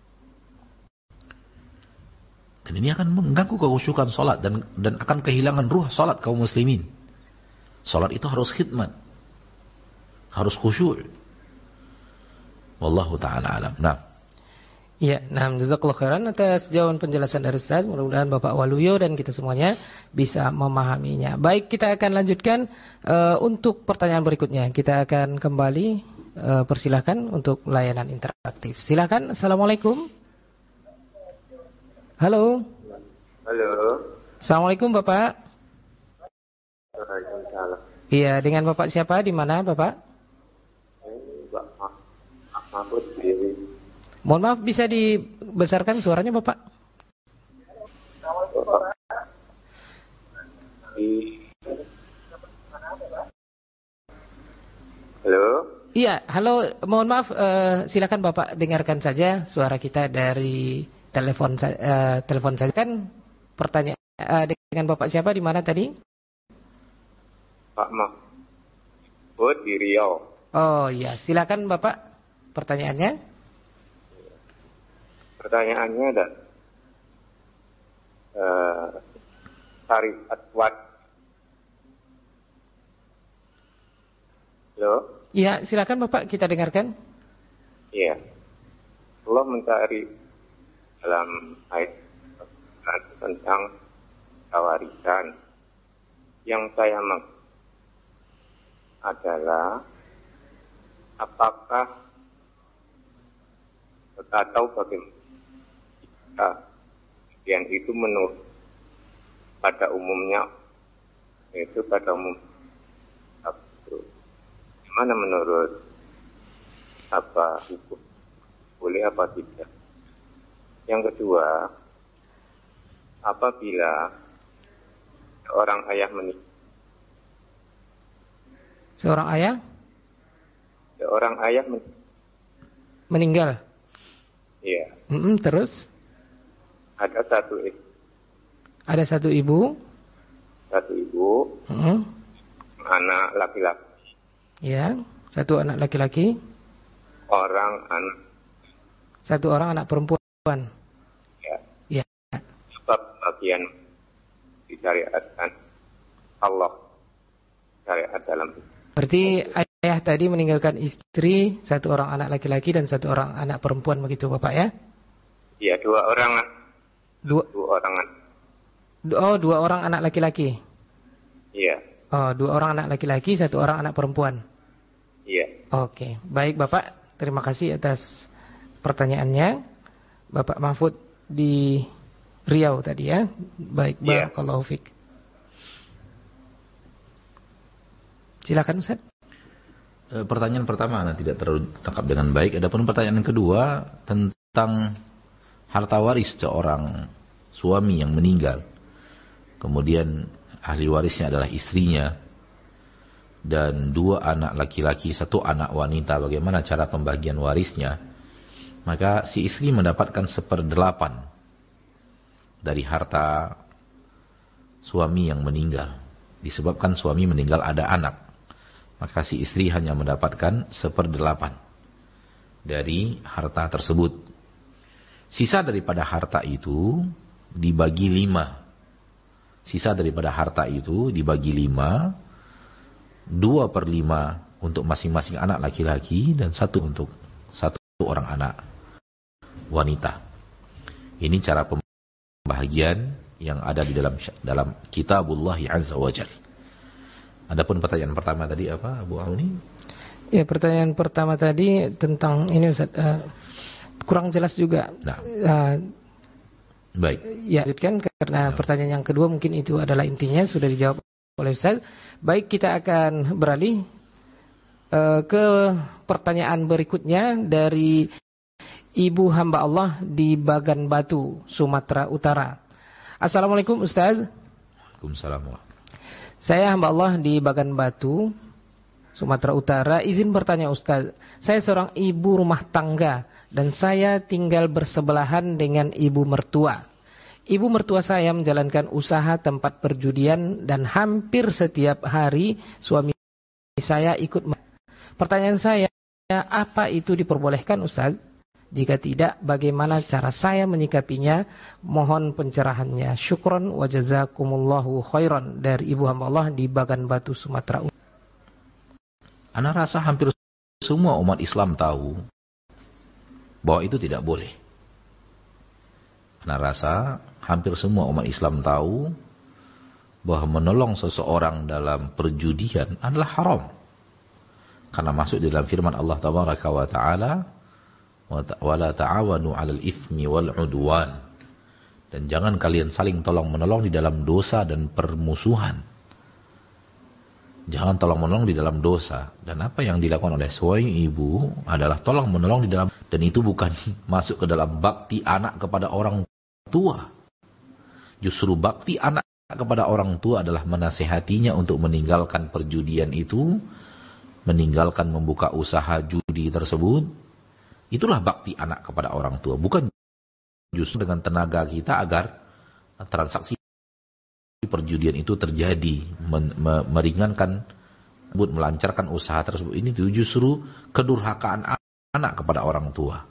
[SPEAKER 1] Dan ini akan mengganggu kekhusyukan salat dan akan kehilangan ruh salat kaum muslimin. Salat itu harus khidmat, harus khusyuk. Wallahu ta'ala alam. Nah.
[SPEAKER 2] Ya, jazakallahu khairan atas jawaban penjelasan dari Ustaz. Mudah-mudahan Bapak Waluyo dan kita semuanya bisa memahaminya. Baik, kita akan lanjutkan untuk pertanyaan berikutnya. Kita akan kembali persilahkan untuk layanan interaktif. Silakan. Assalamualaikum. Halo.
[SPEAKER 6] Halo.
[SPEAKER 2] Assalamualaikum Bapak.
[SPEAKER 6] Waalaikumsalam.
[SPEAKER 2] Iya, dengan Bapak siapa? Di mana Bapak?
[SPEAKER 6] Ini Pak Mahfud Diri.
[SPEAKER 2] Mohon maaf, bisa dibesarkan suaranya Bapak?
[SPEAKER 6] Halo.
[SPEAKER 2] Iya, halo. Mohon maaf, silakan Bapak dengarkan saja suara kita dari telepon saja. Kan pertanyaan dengan Bapak siapa di mana tadi?
[SPEAKER 6] Pak Mahfud di Riau.
[SPEAKER 2] Oh iya, silakan Bapak pertanyaannya.
[SPEAKER 6] Pertanyaannya ada syariat wat. Halo.
[SPEAKER 2] Iya, silakan Bapak, kita dengarkan.
[SPEAKER 6] Iya. Allah mencari dalam ayat tentang warisan. Yang saya maksud adalah apakah atau bagaimana yang itu menurut pada umumnya itu pada umum gimana menurut apa hukum boleh apa tidak. Yang kedua, apabila seorang ayah
[SPEAKER 2] meninggal.
[SPEAKER 6] Iya.
[SPEAKER 2] Terus?
[SPEAKER 6] Ada satu ibu. Anak laki-laki.
[SPEAKER 2] Ya, satu anak laki-laki. Satu orang anak perempuan.
[SPEAKER 6] Ya.
[SPEAKER 2] Ya.
[SPEAKER 6] Sebab bagian disyariatkan Allah syariat dalam.
[SPEAKER 2] Berarti ayah tadi meninggalkan istri, satu orang anak laki-laki dan satu orang anak perempuan, begitu Bapak ya?
[SPEAKER 6] Iya, dua orang anak laki-laki. Iya.
[SPEAKER 2] Oh, 2 orang anak laki-laki, 1 orang anak perempuan.
[SPEAKER 6] Iya.
[SPEAKER 2] Oke, baik Bapak, terima kasih atas pertanyaannya. Bapak Mahfud di Riau tadi ya. Baik, barakallahu fiik. Silakan Ustaz.
[SPEAKER 1] Pertanyaan pertama tidak terlalu tangkap dengan baik. Adapun pertanyaan kedua tentang harta waris seorang suami yang meninggal, kemudian ahli warisnya adalah istrinya dan 2 anak laki-laki, 1 anak wanita. Bagaimana cara pembagian warisnya? Maka si istri mendapatkan 1/8 dari harta suami yang meninggal. Disebabkan suami meninggal ada anak, maka si istri hanya mendapatkan 1/8 dari harta tersebut. Sisa daripada harta itu dibagi 5. Sisa daripada harta itu dibagi 5. 2/5 untuk masing-masing anak laki-laki dan satu untuk satu orang anak wanita. Ini cara pembahagian yang ada di dalam Kitabullah Azza wa Jalla. Adapun pertanyaan pertama tadi apa, Abu Auni?
[SPEAKER 2] Ya, pertanyaan pertama tadi tentang ini Ustaz, kurang jelas juga.
[SPEAKER 1] Nah. Baik.
[SPEAKER 2] Ya, kan karena pertanyaan yang kedua mungkin itu adalah intinya sudah dijawab oleh Ustaz. Baik, kita akan beralih ke pertanyaan berikutnya dari Ibu hamba Allah di Bagan Batu, Sumatera Utara. Assalamualaikum Ustaz.
[SPEAKER 1] Waalaikumsalam.
[SPEAKER 2] Saya hamba Allah di Bagan Batu, Sumatera Utara. Izin bertanya Ustaz, saya seorang ibu rumah tangga dan saya tinggal bersebelahan dengan ibu mertua. Ibu mertua saya menjalankan usaha tempat perjudian dan hampir setiap hari suami saya ikut. Pertanyaan saya, apa itu diperbolehkan Ustaz? Jika tidak, bagaimana cara saya menyikapinya? Mohon pencerahannya. Syukron wa jazakumullahu khairan, dari Ibu hamba Allah di Bagan Batu, Sumatera Utara.
[SPEAKER 1] Ana rasa hampir semua umat Islam tahu bahwa itu tidak boleh. Ana rasa hampir semua umat Islam tahu bahwa menolong seseorang dalam perjudian adalah haram. Karena masuk di dalam firman Allah Tabaraka wa Ta'ala, wala ta'awanu 'alal itsmi wal 'udwan. Dan jangan kalian saling tolong-menolong di dalam dosa dan permusuhan. Jangan tolong-menolong di dalam dosa. Dan apa yang dilakukan oleh suami ibu adalah tolong-menolong di dalam, dan itu bukan masuk ke dalam bakti anak kepada orang tua. Justru bakti anak kepada orang tua adalah menasihatinya untuk meninggalkan perjudian itu, meninggalkan membuka usaha judi tersebut. Itulah bakti anak kepada orang tua. Bukan justru dengan tenaga kita agar transaksi perjudian itu terjadi. Meringankan, melancarkan usaha tersebut. Ini justru kedurhakaan anak kepada orang tua.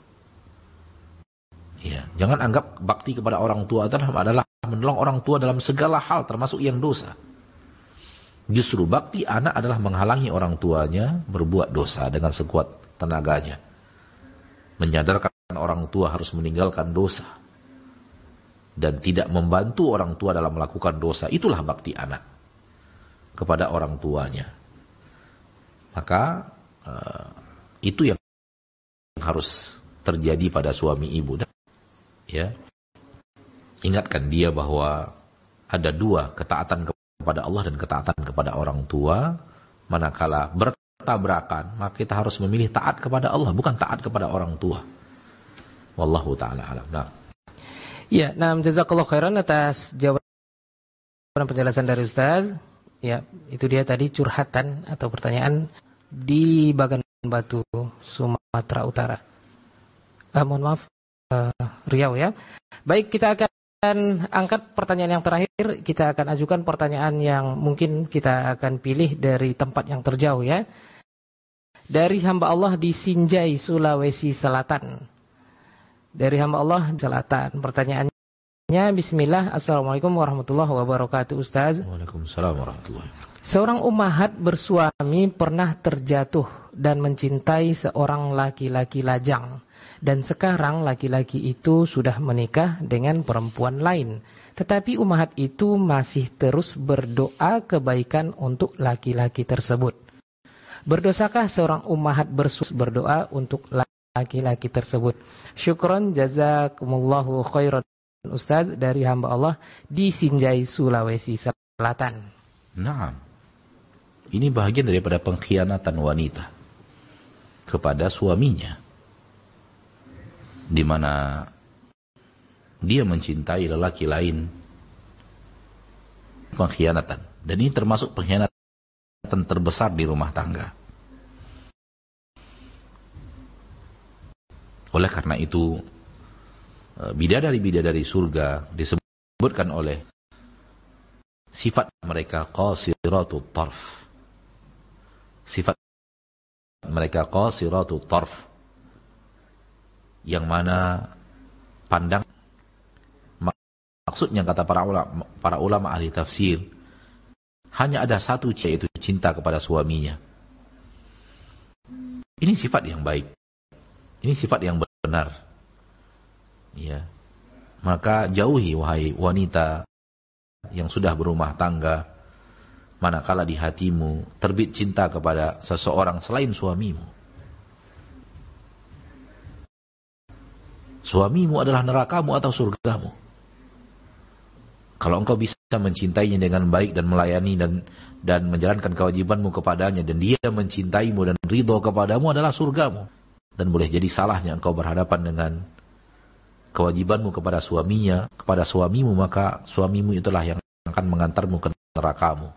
[SPEAKER 1] Ya, jangan anggap bakti kepada orang tua adalah menolong orang tua dalam segala hal, termasuk yang dosa. Justru bakti anak adalah menghalangi orang tuanya berbuat dosa dengan sekuat tenaganya. Menyadarkan orang tua harus meninggalkan dosa dan tidak membantu orang tua dalam melakukan dosa. Itulah bakti anak kepada orang tuanya. Maka itu yang harus terjadi pada suami ibu. Ya, ingatkan dia bahwa ada dua, ketaatan kepada Allah dan ketaatan kepada orang tua. Manakala bertabrakan, maka kita harus memilih taat kepada Allah, bukan taat kepada orang tua. Wallahu ta'ala alam. Nah.
[SPEAKER 2] Ya, jazakallahu khairan atas jawaban penjelasan dari Ustaz. Ya, itu dia tadi curhatan atau pertanyaan di Bagan Batu, Sumatera Utara. Mohon maaf, Riau ya. Baik, kita akan angkat pertanyaan yang terakhir. Kita akan ajukan pertanyaan yang mungkin kita akan pilih dari tempat yang terjauh ya. Dari hamba Allah di Sinjai, Sulawesi Selatan. Dari hamba Allah Selatan. Pertanyaannya, bismillah. Assalamualaikum warahmatullahi wabarakatuh Ustaz.
[SPEAKER 1] Waalaikumsalam warahmatullahi wabarakatuh.
[SPEAKER 2] Seorang ummahat bersuami pernah terjatuh dan mencintai seorang laki-laki lajang. Dan sekarang laki-laki itu sudah menikah dengan perempuan lain. Tetapi ummahat itu masih terus berdoa kebaikan untuk laki-laki tersebut. Berdosakah seorang ummahat berdoa untuk laki-laki tersebut? Syukron jazakumullahu khairan Ustaz, dari hamba Allah di Sinjai, Sulawesi Selatan.
[SPEAKER 1] Nah, ini bahagian daripada pengkhianatan wanita kepada suaminya, di mana dia mencintai lelaki lain. Pengkhianatan. Dan ini termasuk pengkhianatan terbesar di rumah tangga. Oleh karena itu, bidadari-bidadari surga disebutkan oleh sifat mereka qasiratut tarf. Sifat mereka qasiratut tarf, yang mana pandang, maksudnya kata para ulama ahli tafsir, hanya ada satu, yaitu cinta kepada suaminya. Ini sifat yang baik. Ini sifat yang benar. Ya. Maka jauhi wahai wanita yang sudah berumah tangga, manakala di hatimu terbit cinta kepada seseorang selain suamimu. Suamimu adalah nerakamu atau surgamu. Kalau engkau bisa mencintainya dengan baik dan melayani dan menjalankan kewajibanmu kepadanya, dan dia mencintaimu dan ridho kepadamu, adalah surgamu. Dan boleh jadi salahnya engkau berhadapan dengan kewajibanmu kepada suaminya, kepada suamimu, maka suamimu itulah yang akan mengantarmu ke nerakamu.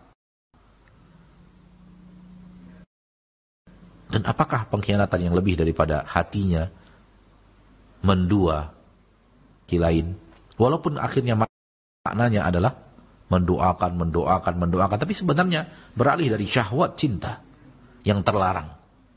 [SPEAKER 1] Dan apakah pengkhianatan yang lebih daripada hatinya mendua kilain? Walaupun akhirnya maknanya adalah mendoakan, tapi sebenarnya beralih dari syahwat cinta yang terlarang.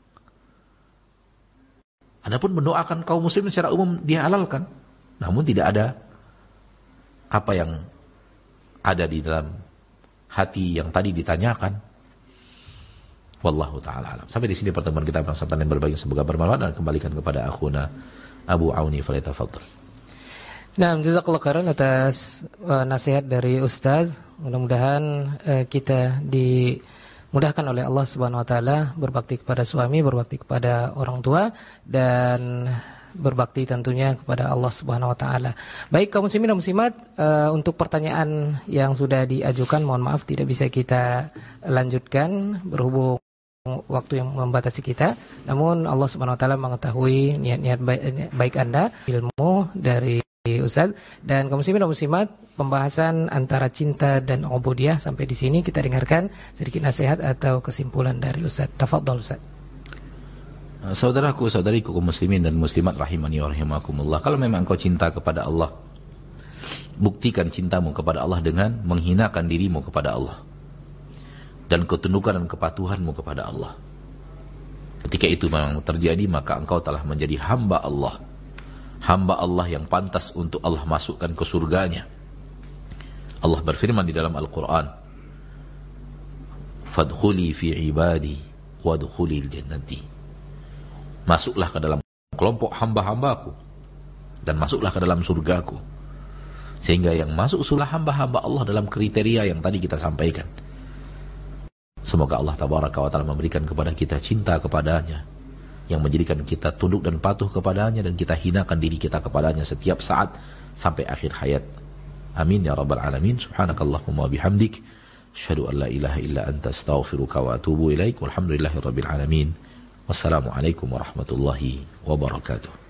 [SPEAKER 1] Adapun mendoakan kaum muslimin secara umum dihalalkan, namun tidak ada apa yang ada di dalam hati yang tadi ditanyakan. Wallahu ta'ala alam. Sampai di sini pertemuan kita bersama yang berbagi, semoga bermanfaat, dan kembalikan kepada akhuna Abu Auni, falyatafaddal.
[SPEAKER 2] Nah, jazakallahu khairan atas nasihat dari Ustaz. Mudah-mudahan kita dimudahkan oleh Allah Subhanahu wa taala berbakti kepada suami, berbakti kepada orang tua, dan berbakti tentunya kepada Allah Subhanahu wa taala. Baik kaum muslimin dan muslimat, untuk pertanyaan yang sudah diajukan mohon maaf tidak bisa kita lanjutkan berhubung waktu yang membatasi kita. Namun Allah Subhanahu wa taala mengetahui niat-niat baik Anda, ilmu dari Ustaz. Dan kaum muslimin dan muslimat, pembahasan antara cinta dan ubudiyah sampai di sini. Kita dengarkan sedikit nasihat atau kesimpulan dari Ustaz. Tafadhol Ustaz.
[SPEAKER 1] Saudaraku, saudariku kaum muslimin dan muslimat rahimani wa rahimakumullah, kalau memang engkau cinta kepada Allah, buktikan cintamu kepada Allah dengan menghinakan dirimu kepada Allah dan ketundukan dan kepatuhanmu kepada Allah. Ketika itu memang terjadi, maka engkau telah menjadi hamba Allah. Hamba Allah yang pantas untuk Allah masukkan ke surganya. Allah berfirman di dalam Al-Quran, "Fadkhuli fi ibadi wadkhulil jannati." Masuklah ke dalam kelompok hamba-hambaku dan masuklah ke dalam surgaku. Sehingga yang masuk surga hamba-hamba Allah dalam kriteria yang tadi kita sampaikan. Semoga Allah tabaraka wa ta'ala memberikan kepada kita cinta kepadanya, yang menjadikan kita tunduk dan patuh kepadanya, dan kita hinakan diri kita kepadanya setiap saat sampai akhir hayat. Amin ya rabbal alamin. Subhanakallahumma bihamdik, asyhadu an la ilaha illa anta, astaghfiruka wa atubu ilaik. Walhamdulillahirabbil alamin. Wassalamualaikum warahmatullahi wabarakatuh.